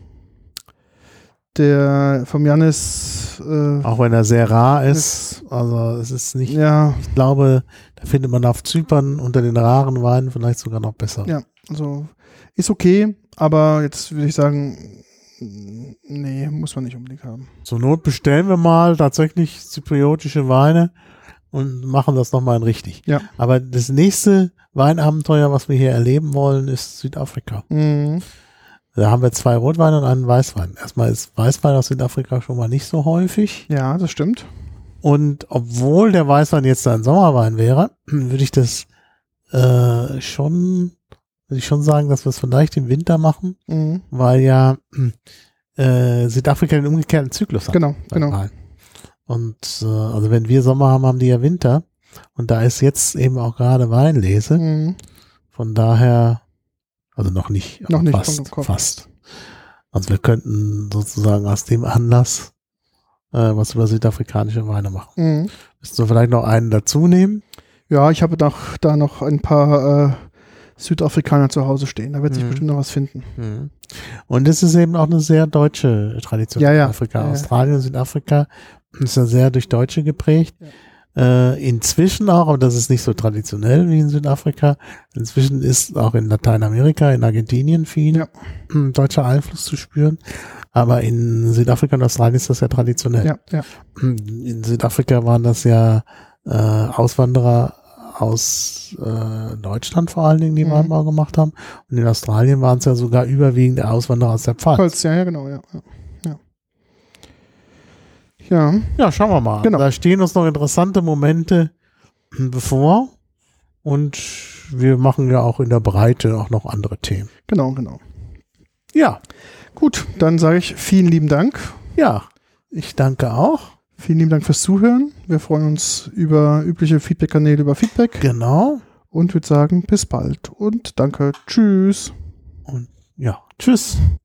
der vom Janis äh, Auch wenn er sehr rar ist. ist, Also es ist nicht, ja, ich glaube, da findet man auf Zypern unter den raren Weinen vielleicht sogar noch besser. ja, also ist okay, aber jetzt würde ich sagen, nee, muss man nicht unbedingt haben. Zur Not bestellen wir mal tatsächlich zypriotische Weine und machen das nochmal in richtig. Ja. Aber das nächste Weinabenteuer, was wir hier erleben wollen, ist Südafrika. Mhm. Da haben wir zwei Rotweine und einen Weißwein. Erstmal ist Weißwein aus Südafrika schon mal nicht so häufig. Ja, das stimmt. Und obwohl der Weißwein jetzt ein Sommerwein wäre, würde ich das äh, schon, würde ich schon sagen, dass wir es vielleicht im Winter machen, Mhm. weil ja äh, Südafrika den umgekehrten Zyklus hat. Genau, beim genau. Wein. Und äh, also wenn wir Sommer haben, haben die ja Winter. Und da ist jetzt eben auch gerade Weinlese. Mhm. Von daher, also noch nicht, Noch aber nicht, fast, kommt- kommt. fast. Also wir könnten sozusagen aus dem Anlass äh, was über südafrikanische Weine machen. Mhm. Müsstest du vielleicht noch einen dazu nehmen? Ja, ich habe noch, da noch ein paar äh, Südafrikaner zu Hause stehen. Da wird sich Mhm. bestimmt noch was finden. Und es ist eben auch eine sehr deutsche Tradition Ja, in ja. Afrika. Ja, ja. Australien und Südafrika ist ja sehr durch Deutsche geprägt. Ja. Äh, inzwischen auch, aber das ist nicht so traditionell wie in Südafrika. Inzwischen ist auch in Lateinamerika, in Argentinien viel Ja. deutscher Einfluss zu spüren. Aber in Südafrika und Australien ist das ja traditionell. Ja, ja. In Südafrika waren das ja äh, Auswanderer aus äh, Deutschland vor allen Dingen, die Mhm. Weinbau gemacht haben. Und in Australien waren es ja sogar überwiegend Auswanderer aus der Pfalz. Holz, ja, ja, genau, ja. Ja, ja. ja. Ja, schauen wir mal. Genau. Da stehen uns noch interessante Momente bevor. Und wir machen ja auch in der Breite auch noch andere Themen. Genau, genau. Ja, Gut, dann sage ich vielen lieben Dank. ja. Ich danke auch. Vielen lieben Dank fürs Zuhören. Wir freuen uns über übliche Feedback-Kanäle, über Feedback Genau. und würde sagen, bis bald und danke. Tschüss. Und ja, tschüss.